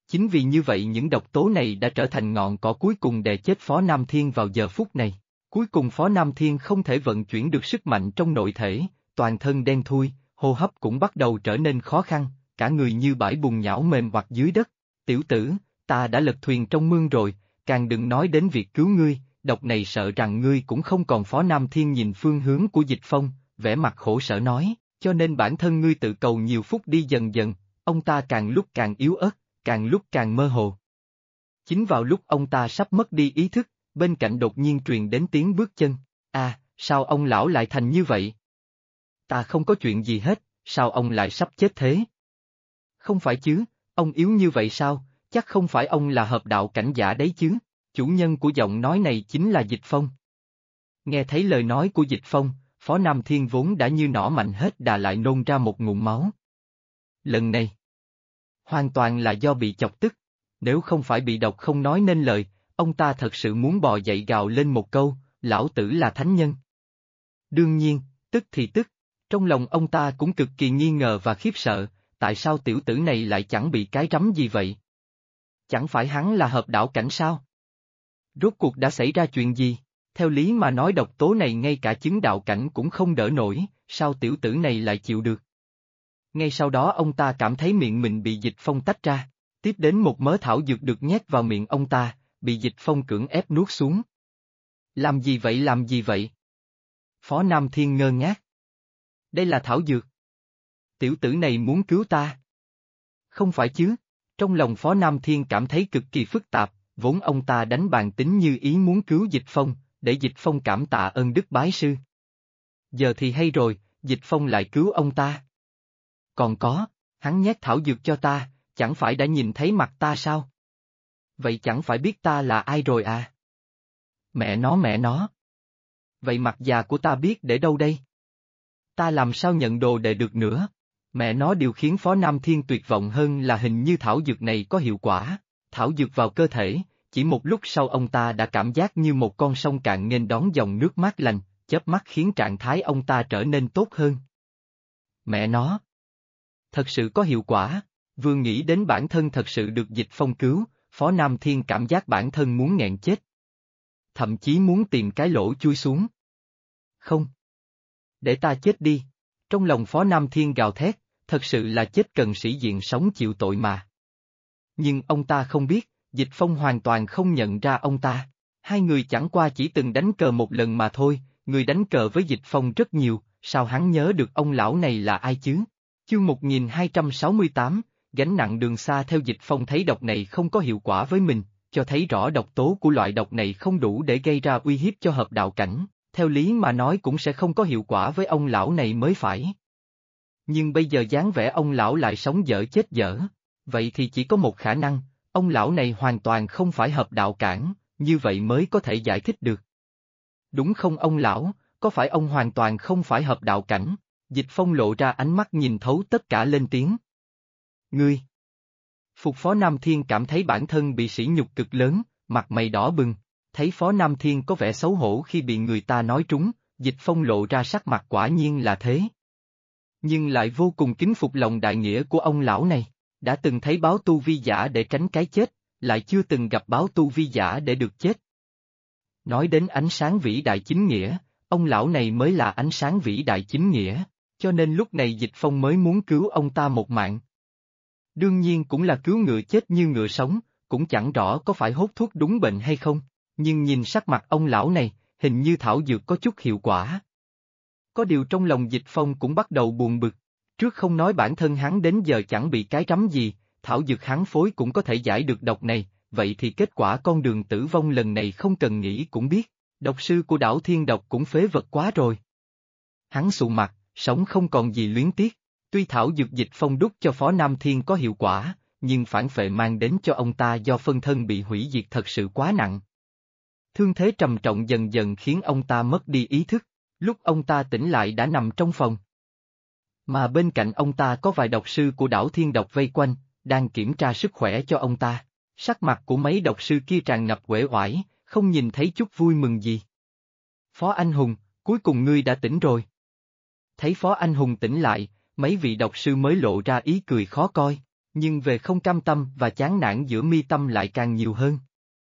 Chính vì như vậy những độc tố này đã trở thành ngọn cỏ cuối cùng đè chết Phó Nam Thiên vào giờ phút này. Cuối cùng Phó Nam Thiên không thể vận chuyển được sức mạnh trong nội thể, toàn thân đen thui, hô hấp cũng bắt đầu trở nên khó khăn, cả người như bãi bùn nhão mềm hoặc dưới đất. Tiểu tử, ta đã lật thuyền trong mương rồi, càng đừng nói đến việc cứu ngươi, độc này sợ rằng ngươi cũng không còn. Phó Nam Thiên nhìn phương hướng của Dịch Phong, vẻ mặt khổ sở nói, cho nên bản thân ngươi tự cầu nhiều phút đi. Dần dần, ông ta càng lúc càng yếu ớt, càng lúc càng mơ hồ. Chính vào lúc ông ta sắp mất đi ý thức, bên cạnh đột nhiên truyền đến tiếng bước chân. Sao ông lão lại thành như vậy? Ta không có chuyện gì hết, sao ông lại sắp chết thế? Không phải chứ, ông yếu như vậy sao, chắc không phải ông là hợp đạo cảnh giả đấy chứ? Chủ nhân của giọng nói này chính là Dịch Phong. Nghe thấy lời nói của Dịch Phong, Phó Nam Thiên vốn đã như nỏ mạnh hết đà lại nôn ra một ngụm máu. Lần này, hoàn toàn là do bị chọc tức, nếu không phải bị độc không nói nên lời, ông ta thật sự muốn bò dậy gào lên một câu, lão tử là thánh nhân. Đương nhiên, tức thì tức, trong lòng ông ta cũng cực kỳ nghi ngờ và khiếp sợ, tại sao tiểu tử này lại chẳng bị cái rắm gì vậy? Chẳng phải hắn là hợp đạo cảnh sao? Rốt cuộc đã xảy ra chuyện gì? Theo lý mà nói độc tố này ngay cả chứng đạo cảnh cũng không đỡ nổi, sao tiểu tử này lại chịu được? Ngay sau đó ông ta cảm thấy miệng mình bị Dịch Phong tách ra, tiếp đến một mớ thảo dược được nhét vào miệng ông ta, bị Dịch Phong cưỡng ép nuốt xuống. Làm gì vậy, làm gì vậy? Phó Nam Thiên ngơ ngác. Đây là thảo dược. Tiểu tử này muốn cứu ta. Không phải chứ, trong lòng Phó Nam Thiên cảm thấy cực kỳ phức tạp, vốn ông ta đánh bàn tính như ý muốn cứu Dịch Phong, để Dịch Phong cảm tạ ơn đức bái sư. Giờ thì hay rồi, Dịch Phong lại cứu ông ta. Còn có, hắn nhét thảo dược cho ta, chẳng phải đã nhìn thấy mặt ta sao? Vậy chẳng phải biết ta là ai rồi à? Mẹ nó. Vậy mặt già của ta biết để đâu đây? Ta làm sao nhận đồ đệ được nữa? Mẹ nó, điều khiến Phó Nam Thiên tuyệt vọng hơn là hình như thảo dược này có hiệu quả. Thảo dược vào cơ thể, chỉ một lúc sau ông ta đã cảm giác như một con sông cạn nghênh đón dòng nước mát lành, chớp mắt khiến trạng thái ông ta trở nên tốt hơn. Mẹ nó! Thật sự có hiệu quả, vừa nghĩ đến bản thân thật sự được Dịch Phong cứu, Phó Nam Thiên cảm giác bản thân muốn nghẹn chết. Thậm chí muốn tìm cái lỗ chui xuống. Không! Để ta chết đi! Trong lòng Phó Nam Thiên gào thét, thật sự là chết cần sĩ diện sống chịu tội mà. Nhưng ông ta không biết, Dịch Phong hoàn toàn không nhận ra ông ta. Hai người chẳng qua chỉ từng đánh cờ một lần mà thôi, người đánh cờ với Dịch Phong rất nhiều, sao hắn nhớ được ông lão này là ai chứ? Chương 1268, gánh nặng đường xa. Theo Dịch Phong thấy độc này không có hiệu quả với mình, cho thấy rõ độc tố của loại độc này không đủ để gây ra uy hiếp cho hợp đạo cảnh, theo lý mà nói cũng sẽ không có hiệu quả với ông lão này mới phải. Nhưng bây giờ dáng vẻ ông lão lại sống dở chết dở, vậy thì chỉ có một khả năng, ông lão này hoàn toàn không phải hợp đạo cảnh, như vậy mới có thể giải thích được. Đúng không ông lão, có phải ông hoàn toàn không phải hợp đạo cảnh? Dịch Phong lộ ra ánh mắt nhìn thấu tất cả lên tiếng. Ngươi! Phục Phó Nam Thiên cảm thấy bản thân bị sỉ nhục cực lớn, mặt mày đỏ bừng, thấy Phó Nam Thiên có vẻ xấu hổ khi bị người ta nói trúng, Dịch Phong lộ ra sắc mặt quả nhiên là thế. Nhưng lại vô cùng kính phục lòng đại nghĩa của ông lão này, đã từng thấy báo tu vi giả để tránh cái chết, lại chưa từng gặp báo tu vi giả để được chết. Nói đến ánh sáng vĩ đại chính nghĩa, ông lão này mới là ánh sáng vĩ đại chính nghĩa, cho nên lúc này Dịch Phong mới muốn cứu ông ta một mạng. Đương nhiên cũng là cứu ngựa chết như ngựa sống, cũng chẳng rõ có phải hốt thuốc đúng bệnh hay không, nhưng nhìn sắc mặt ông lão này, hình như thảo dược có chút hiệu quả. Có điều trong lòng Dịch Phong cũng bắt đầu buồn bực, trước không nói bản thân hắn đến giờ chẳng bị cái rắm gì, thảo dược hắn phối cũng có thể giải được độc này, vậy thì kết quả con đường tử vong lần này không cần nghĩ cũng biết, độc sư của đảo Thiên Độc cũng phế vật quá rồi. Hắn sụ mặt, sống không còn gì luyến tiếc, tuy thảo dược Dịch Phong đút cho Phó Nam Thiên có hiệu quả, nhưng phản phệ mang đến cho ông ta do phân thân bị hủy diệt thật sự quá nặng. Thương thế trầm trọng dần dần khiến ông ta mất đi ý thức, lúc ông ta tỉnh lại đã nằm trong phòng. Mà bên cạnh ông ta có vài độc sư của đảo Thiên Độc vây quanh, đang kiểm tra sức khỏe cho ông ta. Sắc mặt của mấy độc sư kia tràn ngập uể oải, không nhìn thấy chút vui mừng gì. Phó Anh Hùng, cuối cùng ngươi đã tỉnh rồi. Thấy Phó Anh Hùng tỉnh lại, mấy vị độc sư mới lộ ra ý cười khó coi, nhưng về không cam tâm và chán nản giữa mi tâm lại càng nhiều hơn.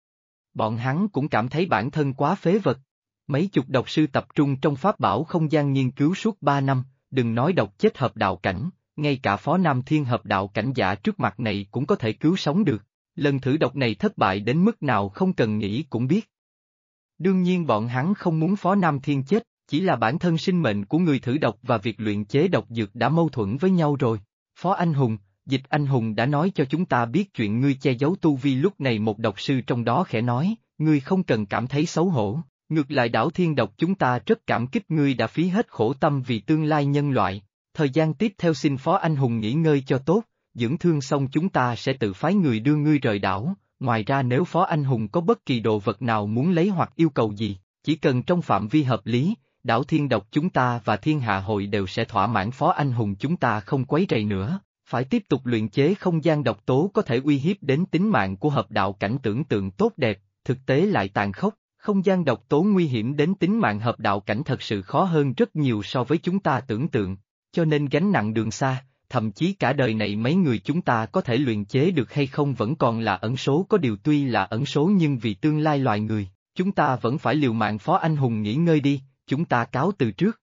Bọn hắn cũng cảm thấy bản thân quá phế vật. Mấy chục độc sư tập trung trong pháp bảo không gian nghiên cứu suốt 3 năm, đừng nói độc chết hợp đạo cảnh, ngay cả Phó Nam Thiên hợp đạo cảnh giả trước mặt này cũng có thể cứu sống được. Lần thử độc này thất bại đến mức nào không cần nghĩ cũng biết. Đương nhiên bọn hắn không muốn Phó Nam Thiên chết, chỉ là bản thân sinh mệnh của người thử độc và việc luyện chế độc dược đã mâu thuẫn với nhau rồi. Phó Anh Hùng, Dịch Anh Hùng đã nói cho chúng ta biết chuyện ngươi che giấu tu vi lúc này, một độc sư trong đó khẽ nói, ngươi không cần cảm thấy xấu hổ, ngược lại đảo thiên độc chúng ta rất cảm kích ngươi đã phí hết khổ tâm vì tương lai nhân loại. Thời gian tiếp theo xin Phó Anh Hùng nghỉ ngơi cho tốt, dưỡng thương xong chúng ta sẽ tự phái người đưa ngươi rời đảo. Ngoài ra nếu Phó Anh Hùng có bất kỳ đồ vật nào muốn lấy hoặc yêu cầu gì, chỉ cần trong phạm vi hợp lý, đảo thiên độc chúng ta và thiên hạ hội đều sẽ thỏa mãn. Phó Anh Hùng chúng ta không quấy rầy nữa, phải tiếp tục luyện chế không gian độc tố có thể uy hiếp đến tính mạng của hợp đạo cảnh. Tưởng tượng tốt đẹp, thực tế lại tàn khốc, không gian độc tố nguy hiểm đến tính mạng hợp đạo cảnh thật sự khó hơn rất nhiều so với chúng ta tưởng tượng, cho nên gánh nặng đường xa. Thậm chí cả đời này mấy người chúng ta có thể luyện chế được hay không vẫn còn là ẩn số. Có điều tuy là ẩn số nhưng vì tương lai loài người, chúng ta vẫn phải liều mạng. Phó Anh Hùng nghỉ ngơi đi, chúng ta cáo từ trước.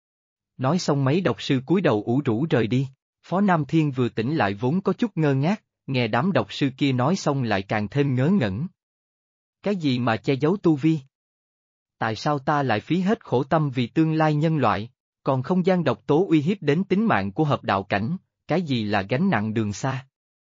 Nói xong mấy độc sư cúi đầu ủ rũ rời đi. Phó Nam Thiên vừa tỉnh lại vốn có chút ngơ ngác, nghe đám độc sư kia nói xong lại càng thêm ngớ ngẩn. Cái gì mà che giấu tu vi? Tại sao ta lại phí hết khổ tâm vì tương lai nhân loại? Còn không gian độc tố uy hiếp đến tính mạng của hợp đạo cảnh, cái gì là gánh nặng đường xa?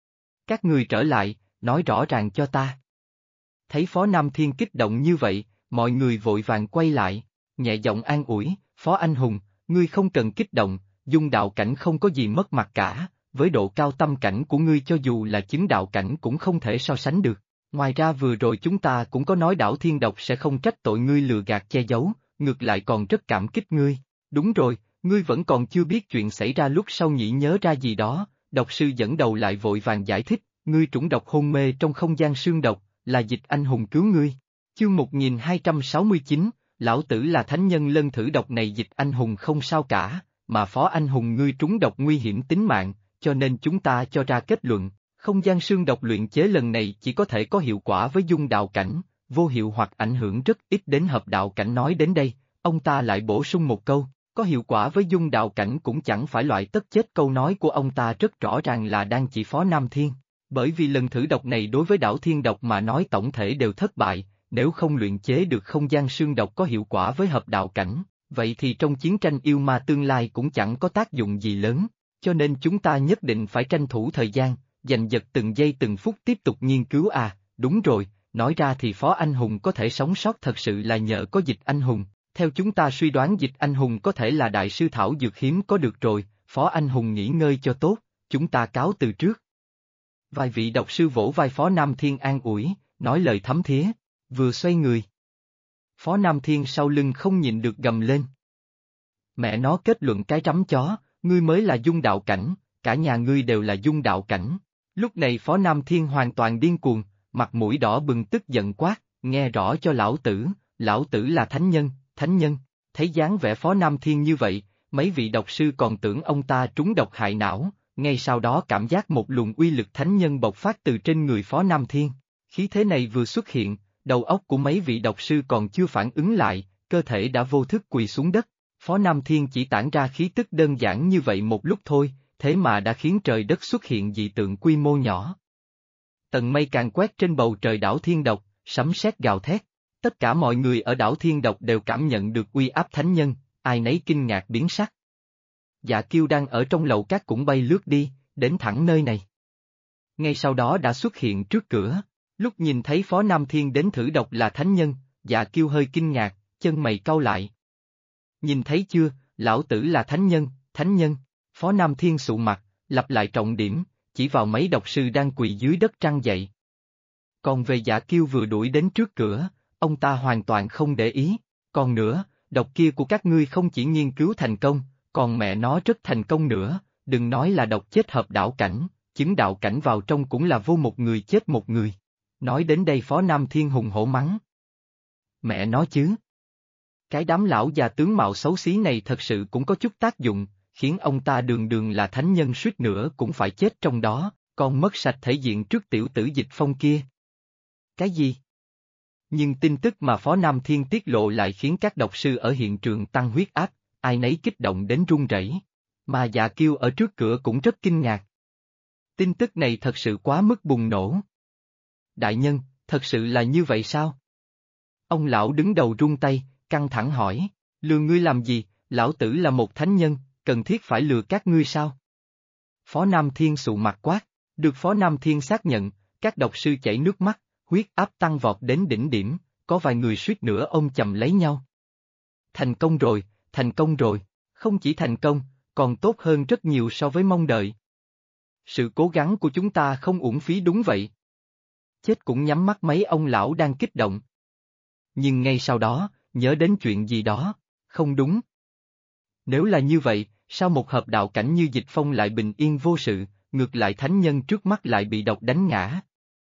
Các người trở lại, nói rõ ràng cho ta. Thấy Phó Nam Thiên kích động như vậy, mọi người vội vàng quay lại, nhẹ giọng an ủi, Phó Anh Hùng, ngươi không cần kích động, dung đạo cảnh không có gì mất mặt cả, với độ cao tâm cảnh của ngươi cho dù là chứng đạo cảnh cũng không thể so sánh được. Ngoài ra vừa rồi chúng ta cũng có nói đảo thiên độc sẽ không trách tội ngươi lừa gạt che giấu, ngược lại còn rất cảm kích ngươi. Đúng rồi, ngươi vẫn còn chưa biết chuyện xảy ra lúc sau nhỉ? Nhớ ra gì đó, độc sư dẫn đầu lại vội vàng giải thích, ngươi trúng độc hôn mê trong không gian xương độc, là Dịch Anh Hùng cứu ngươi. Chương 1269, lão tử là thánh nhân. Lần thử độc này Dịch Anh Hùng không sao cả, mà Phó Anh Hùng ngươi trúng độc nguy hiểm tính mạng, cho nên chúng ta cho ra kết luận, không gian xương độc luyện chế lần này chỉ có thể có hiệu quả với dung đạo cảnh, vô hiệu hoặc ảnh hưởng rất ít đến hợp đạo cảnh. Nói đến đây, ông ta lại bổ sung một câu, có hiệu quả với dung đạo cảnh cũng chẳng phải loại tất chết. Câu nói của ông ta rất rõ ràng là đang chỉ Phó Nam Thiên, bởi vì lần thử độc này đối với đảo thiên độc mà nói tổng thể đều thất bại, nếu không luyện chế được không gian xương độc có hiệu quả với hợp đạo cảnh, vậy thì trong chiến tranh yêu ma tương lai cũng chẳng có tác dụng gì lớn, cho nên chúng ta nhất định phải tranh thủ thời gian, giành giật từng giây từng phút tiếp tục nghiên cứu. À, đúng rồi, nói ra thì Phó Anh Hùng có thể sống sót thật sự là nhờ có Dịch Anh Hùng. Theo chúng ta suy đoán Dịch Anh Hùng có thể là đại sư thảo dược hiếm có. Được rồi, Phó Anh Hùng nghỉ ngơi cho tốt, chúng ta cáo từ trước. Vài vị độc sư vỗ vai Phó Nam Thiên an ủi, nói lời thấm thía, vừa xoay người. Phó Nam Thiên sau lưng không nhịn được gầm lên. Mẹ nó kết luận cái rắm chó, ngươi mới là dung đạo cảnh, cả nhà ngươi đều là dung đạo cảnh. Lúc này Phó Nam Thiên hoàn toàn điên cuồng, mặt mũi đỏ bừng tức giận quát, nghe rõ cho lão tử là thánh nhân. Thánh nhân, thấy dáng vẻ Phó Nam Thiên như vậy, mấy vị độc sư còn tưởng ông ta trúng độc hại não, ngay sau đó cảm giác một luồng uy lực thánh nhân bộc phát từ trên người Phó Nam Thiên. Khí thế này vừa xuất hiện, đầu óc của mấy vị độc sư còn chưa phản ứng lại, cơ thể đã vô thức quỳ xuống đất. Phó Nam Thiên chỉ tản ra khí tức đơn giản như vậy một lúc thôi, thế mà đã khiến trời đất xuất hiện dị tượng quy mô nhỏ. Tầng mây càng quét trên bầu trời đảo thiên độc, sấm sét gào thét. Tất cả mọi người ở đảo Thiên Độc đều cảm nhận được uy áp thánh nhân, ai nấy kinh ngạc biến sắc. Dạ Kiêu đang ở trong lầu cát cũng bay lướt đi, đến thẳng nơi này. Ngay sau đó đã xuất hiện trước cửa, lúc nhìn thấy Phó Nam Thiên đến thử độc là thánh nhân, Dạ Kiêu hơi kinh ngạc, chân mày cau lại. Nhìn thấy chưa, lão tử là thánh nhân, Phó Nam Thiên sụ mặt, lặp lại trọng điểm, chỉ vào mấy độc sư đang quỳ dưới đất trăng dậy. Còn về Dạ Kiêu vừa đuổi đến trước cửa, ông ta hoàn toàn không để ý, còn nữa, độc kia của các ngươi không chỉ nghiên cứu thành công, còn mẹ nó rất thành công nữa, đừng nói là độc chết hợp đạo cảnh, chứng đạo cảnh vào trong cũng là vô một người chết một người. Nói đến đây Phó Nam Thiên hùng hổ mắng. Mẹ nó chứ. Cái đám lão già tướng mạo xấu xí này thật sự cũng có chút tác dụng, khiến ông ta đường đường là thánh nhân suýt nữa cũng phải chết trong đó, còn mất sạch thể diện trước tiểu tử Dịch Phong kia. Cái gì? Nhưng tin tức mà Phó Nam Thiên tiết lộ lại khiến các độc sư ở hiện trường tăng huyết áp, ai nấy kích động đến run rẩy. Mà Dạ Kiêu ở trước cửa cũng rất kinh ngạc. Tin tức này thật sự quá mức bùng nổ. Đại nhân, thật sự là như vậy sao? Ông lão đứng đầu run tay, căng thẳng hỏi, lừa ngươi làm gì, lão tử là một thánh nhân, cần thiết phải lừa các ngươi sao? Phó Nam Thiên sụ mặt quát, được Phó Nam Thiên xác nhận, các độc sư chảy nước mắt, huyết áp tăng vọt đến đỉnh điểm, có vài người suýt nữa ôm chầm lấy nhau. Thành công rồi, không chỉ thành công, còn tốt hơn rất nhiều so với mong đợi. Sự cố gắng của chúng ta không uổng phí đúng vậy. Chết cũng nhắm mắt mấy ông lão đang kích động. Nhưng ngay sau đó, nhớ đến chuyện gì đó, không đúng. Nếu là như vậy, sao một hợp đạo cảnh như Dịch Phong lại bình yên vô sự, ngược lại thánh nhân trước mắt lại bị độc đánh ngã?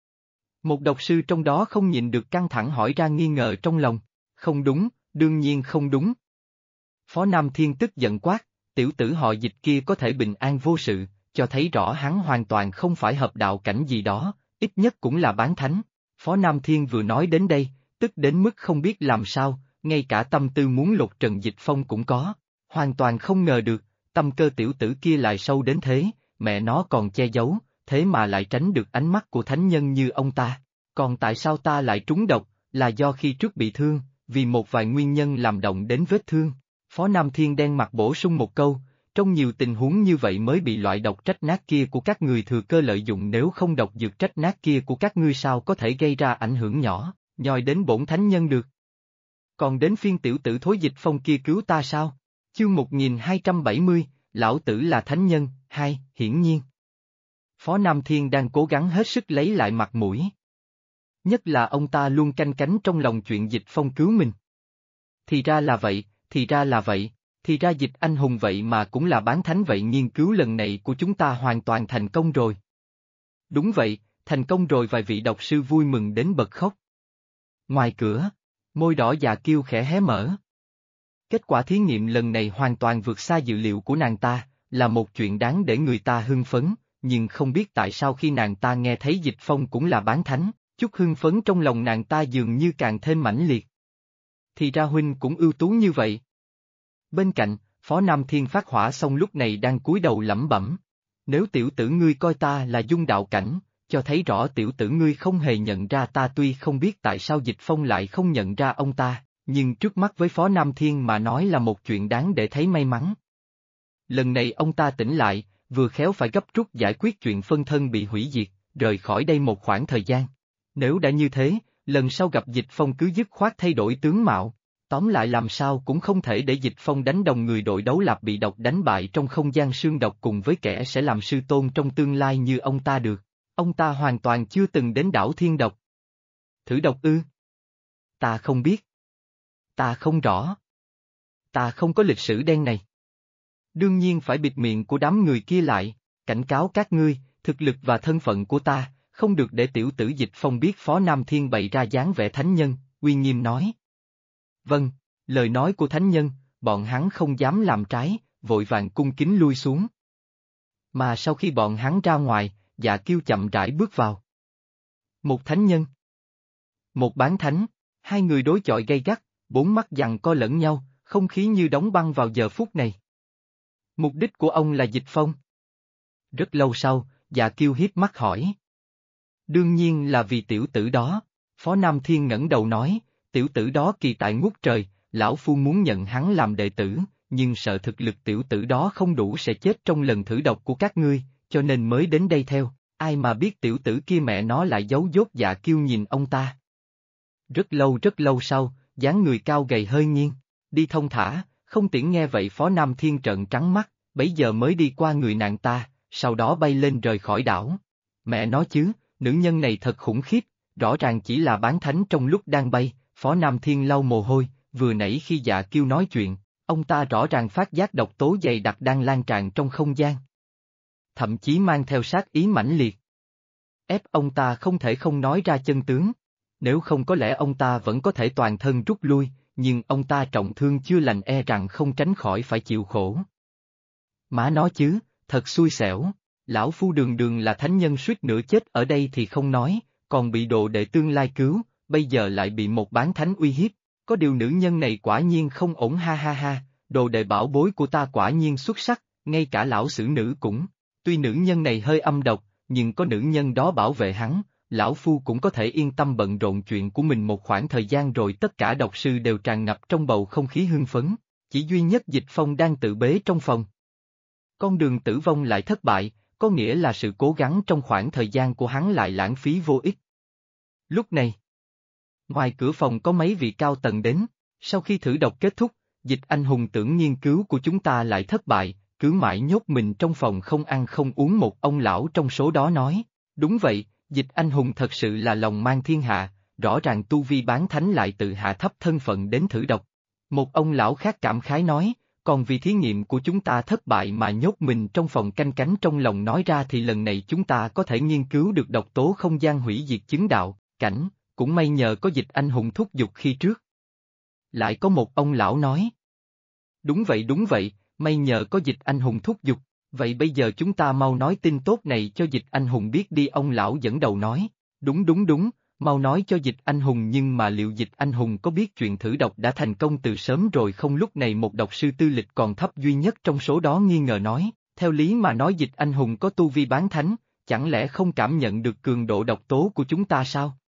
Một độc sư trong đó không nhịn được căng thẳng hỏi ra nghi ngờ trong lòng, không đúng, đương nhiên không đúng. Phó Nam Thiên tức giận quát, tiểu tử họ Dịch kia có thể bình an vô sự, cho thấy rõ hắn hoàn toàn không phải hợp đạo cảnh gì đó, ít nhất cũng là bán thánh. Phó Nam Thiên vừa nói đến đây, tức đến mức không biết làm sao, ngay cả tâm tư muốn lột trần Dịch Phong cũng có, hoàn toàn không ngờ được, tâm cơ tiểu tử kia lại sâu đến thế, mẹ nó còn che giấu, thế mà lại tránh được ánh mắt của thánh nhân như ông ta. Còn tại sao ta lại trúng độc, là do khi trước bị thương, vì một vài nguyên nhân làm động đến vết thương. Phó Nam Thiên đen mặt bổ sung một câu, trong nhiều tình huống như vậy mới bị loại độc trách nát kia của các người thừa cơ lợi dụng, nếu không độc dược trách nát kia của các ngươi sao có thể gây ra ảnh hưởng nhỏ, nhoi đến bổn thánh nhân được. Còn đến phiên tiểu tử thối Dịch Phong kia cứu ta sao? Chương 1270, lão tử là thánh nhân, hai, hiển nhiên. Phó Nam Thiên đang cố gắng hết sức lấy lại mặt mũi. Nhất là ông ta luôn canh cánh trong lòng chuyện Dịch Phong cứu mình. Thì ra là vậy, thì ra Dịch anh hùng vậy mà cũng là bán thánh vậy, nghiên cứu lần này của chúng ta hoàn toàn thành công rồi. Đúng vậy, thành công rồi, vài vị độc sư vui mừng đến bật khóc. Ngoài cửa, môi đỏ Dạ Kiêu khẽ hé mở. Kết quả thí nghiệm lần này hoàn toàn vượt xa dự liệu của nàng ta, là một chuyện đáng để người ta hưng phấn, nhưng không biết tại sao khi nàng ta nghe thấy Dịch Phong cũng là bán thánh, chút hưng phấn trong lòng nàng ta dường như càng thêm mãnh liệt. Thì ra huynh cũng ưu tú như vậy. Bên cạnh, Phó Nam Thiên phát hỏa xong lúc này đang cúi đầu lẩm bẩm. Nếu tiểu tử ngươi coi ta là dung đạo cảnh, cho thấy rõ tiểu tử ngươi không hề nhận ra ta, tuy không biết tại sao Dịch Phong lại không nhận ra ông ta, nhưng trước mắt với Phó Nam Thiên mà nói là một chuyện đáng để thấy may mắn. Lần này ông ta tỉnh lại, vừa khéo phải gấp rút giải quyết chuyện phân thân bị hủy diệt, rời khỏi đây một khoảng thời gian. Nếu đã như thế, lần sau gặp Dịch Phong cứ dứt khoát thay đổi tướng mạo. Tóm lại làm sao cũng không thể để Dịch Phong đánh đồng người đội đấu lạp bị độc đánh bại trong không gian sương độc cùng với kẻ sẽ làm sư tôn trong tương lai như ông ta được. Ông ta hoàn toàn chưa từng đến đảo Thiên Độc. Thử độc ư? Ta không biết. Ta không rõ. Ta không có lịch sử đen này. Đương nhiên phải bịt miệng của đám người kia lại, cảnh cáo các ngươi, thực lực và thân phận của ta, không được để tiểu tử Dịch Phong biết. Phó Nam Thiên bày ra dáng vẻ thánh nhân, uy nghiêm nói. Vâng, lời nói của thánh nhân, bọn hắn không dám làm trái, vội vàng cung kính lui xuống. Mà sau khi bọn hắn ra ngoài, Dạ Kiêu chậm rãi bước vào. Một thánh nhân. Một bán thánh, hai người đối chọi gay gắt, bốn mắt giằng co lẫn nhau, không khí như đóng băng vào giờ phút này. Mục đích của ông là Dịch Phong. Rất lâu sau, Dạ Kiêu hiếp mắt hỏi. Đương nhiên là vì tiểu tử đó, Phó Nam Thiên ngẩng đầu nói, tiểu tử đó kỳ tài ngút trời, lão phu muốn nhận hắn làm đệ tử, nhưng sợ thực lực tiểu tử đó không đủ sẽ chết trong lần thử độc của các ngươi, cho nên mới đến đây theo, ai mà biết tiểu tử kia mẹ nó lại giấu dốt. Dạ Kiêu nhìn ông ta. Rất lâu sau, dáng người cao gầy hơi nghiêng, đi thông thả, không tiễn nghe vậy Phó Nam Thiên trợn trắng mắt, bấy giờ mới đi qua người nàng ta, sau đó bay lên rời khỏi đảo. Mẹ nói chứ, nữ nhân này thật khủng khiếp, rõ ràng chỉ là bán thánh trong lúc đang bay. Phó Nam Thiên lau mồ hôi, vừa nãy khi Dạ Kiêu nói chuyện, ông ta rõ ràng phát giác độc tố dày đặc đang lan tràn trong không gian. Thậm chí mang theo sát ý mãnh liệt. Ép ông ta không thể không nói ra chân tướng. Nếu không có lẽ ông ta vẫn có thể toàn thân rút lui, nhưng ông ta trọng thương chưa lành e rằng không tránh khỏi phải chịu khổ. Má nó chứ, thật xui xẻo, Lão Phu đường đường là thánh nhân suýt nữa chết ở đây thì không nói, còn bị đồ đệ tương lai cứu, bây giờ lại bị một bán thánh uy hiếp, có điều nữ nhân này quả nhiên không ổn ha ha ha, đồ đệ bảo bối của ta quả nhiên xuất sắc, ngay cả lão sử nữ cũng, tuy nữ nhân này hơi âm độc, nhưng có nữ nhân đó bảo vệ hắn, lão Phu cũng có thể yên tâm bận rộn chuyện của mình một khoảng thời gian rồi tất cả độc sư đều tràn ngập trong bầu không khí hưng phấn, chỉ duy nhất Dịch Phong đang tự bế trong phòng. Con đường tử vong lại thất bại, có nghĩa là sự cố gắng trong khoảng thời gian của hắn lại lãng phí vô ích. Lúc này, ngoài cửa phòng có mấy vị cao tầng đến, sau khi thử độc kết thúc, Dịch Anh hùng tưởng nghiên cứu của chúng ta lại thất bại, cứ mãi nhốt mình trong phòng không ăn không uống, một ông lão trong số đó nói, đúng vậy, Dịch Anh hùng thật sự là lòng mang thiên hạ, rõ ràng tu vi bán thánh lại tự hạ thấp thân phận đến thử độc. Một ông lão khác cảm khái nói, còn vì thí nghiệm của chúng ta thất bại mà nhốt mình trong phòng canh cánh trong lòng nói ra thì lần này chúng ta có thể nghiên cứu được độc tố không gian hủy diệt chứng đạo, cảnh, cũng may nhờ có Dịch Anh hùng thúc giục khi trước. Lại có một ông lão nói. Đúng vậy, may nhờ có Dịch Anh hùng thúc giục, vậy bây giờ chúng ta mau nói tin tốt này cho Dịch Anh hùng biết đi, ông lão dẫn đầu nói, đúng, mau nói cho Dịch Anh hùng, nhưng mà liệu Dịch Anh hùng có biết chuyện thử độc đã thành công từ sớm rồi không? Lúc này một độc sư tư lịch còn thấp duy nhất trong số đó nghi ngờ nói, theo lý mà nói Dịch Anh hùng có tu vi bán thánh, chẳng lẽ không cảm nhận được cường độ độc tố của chúng ta sao?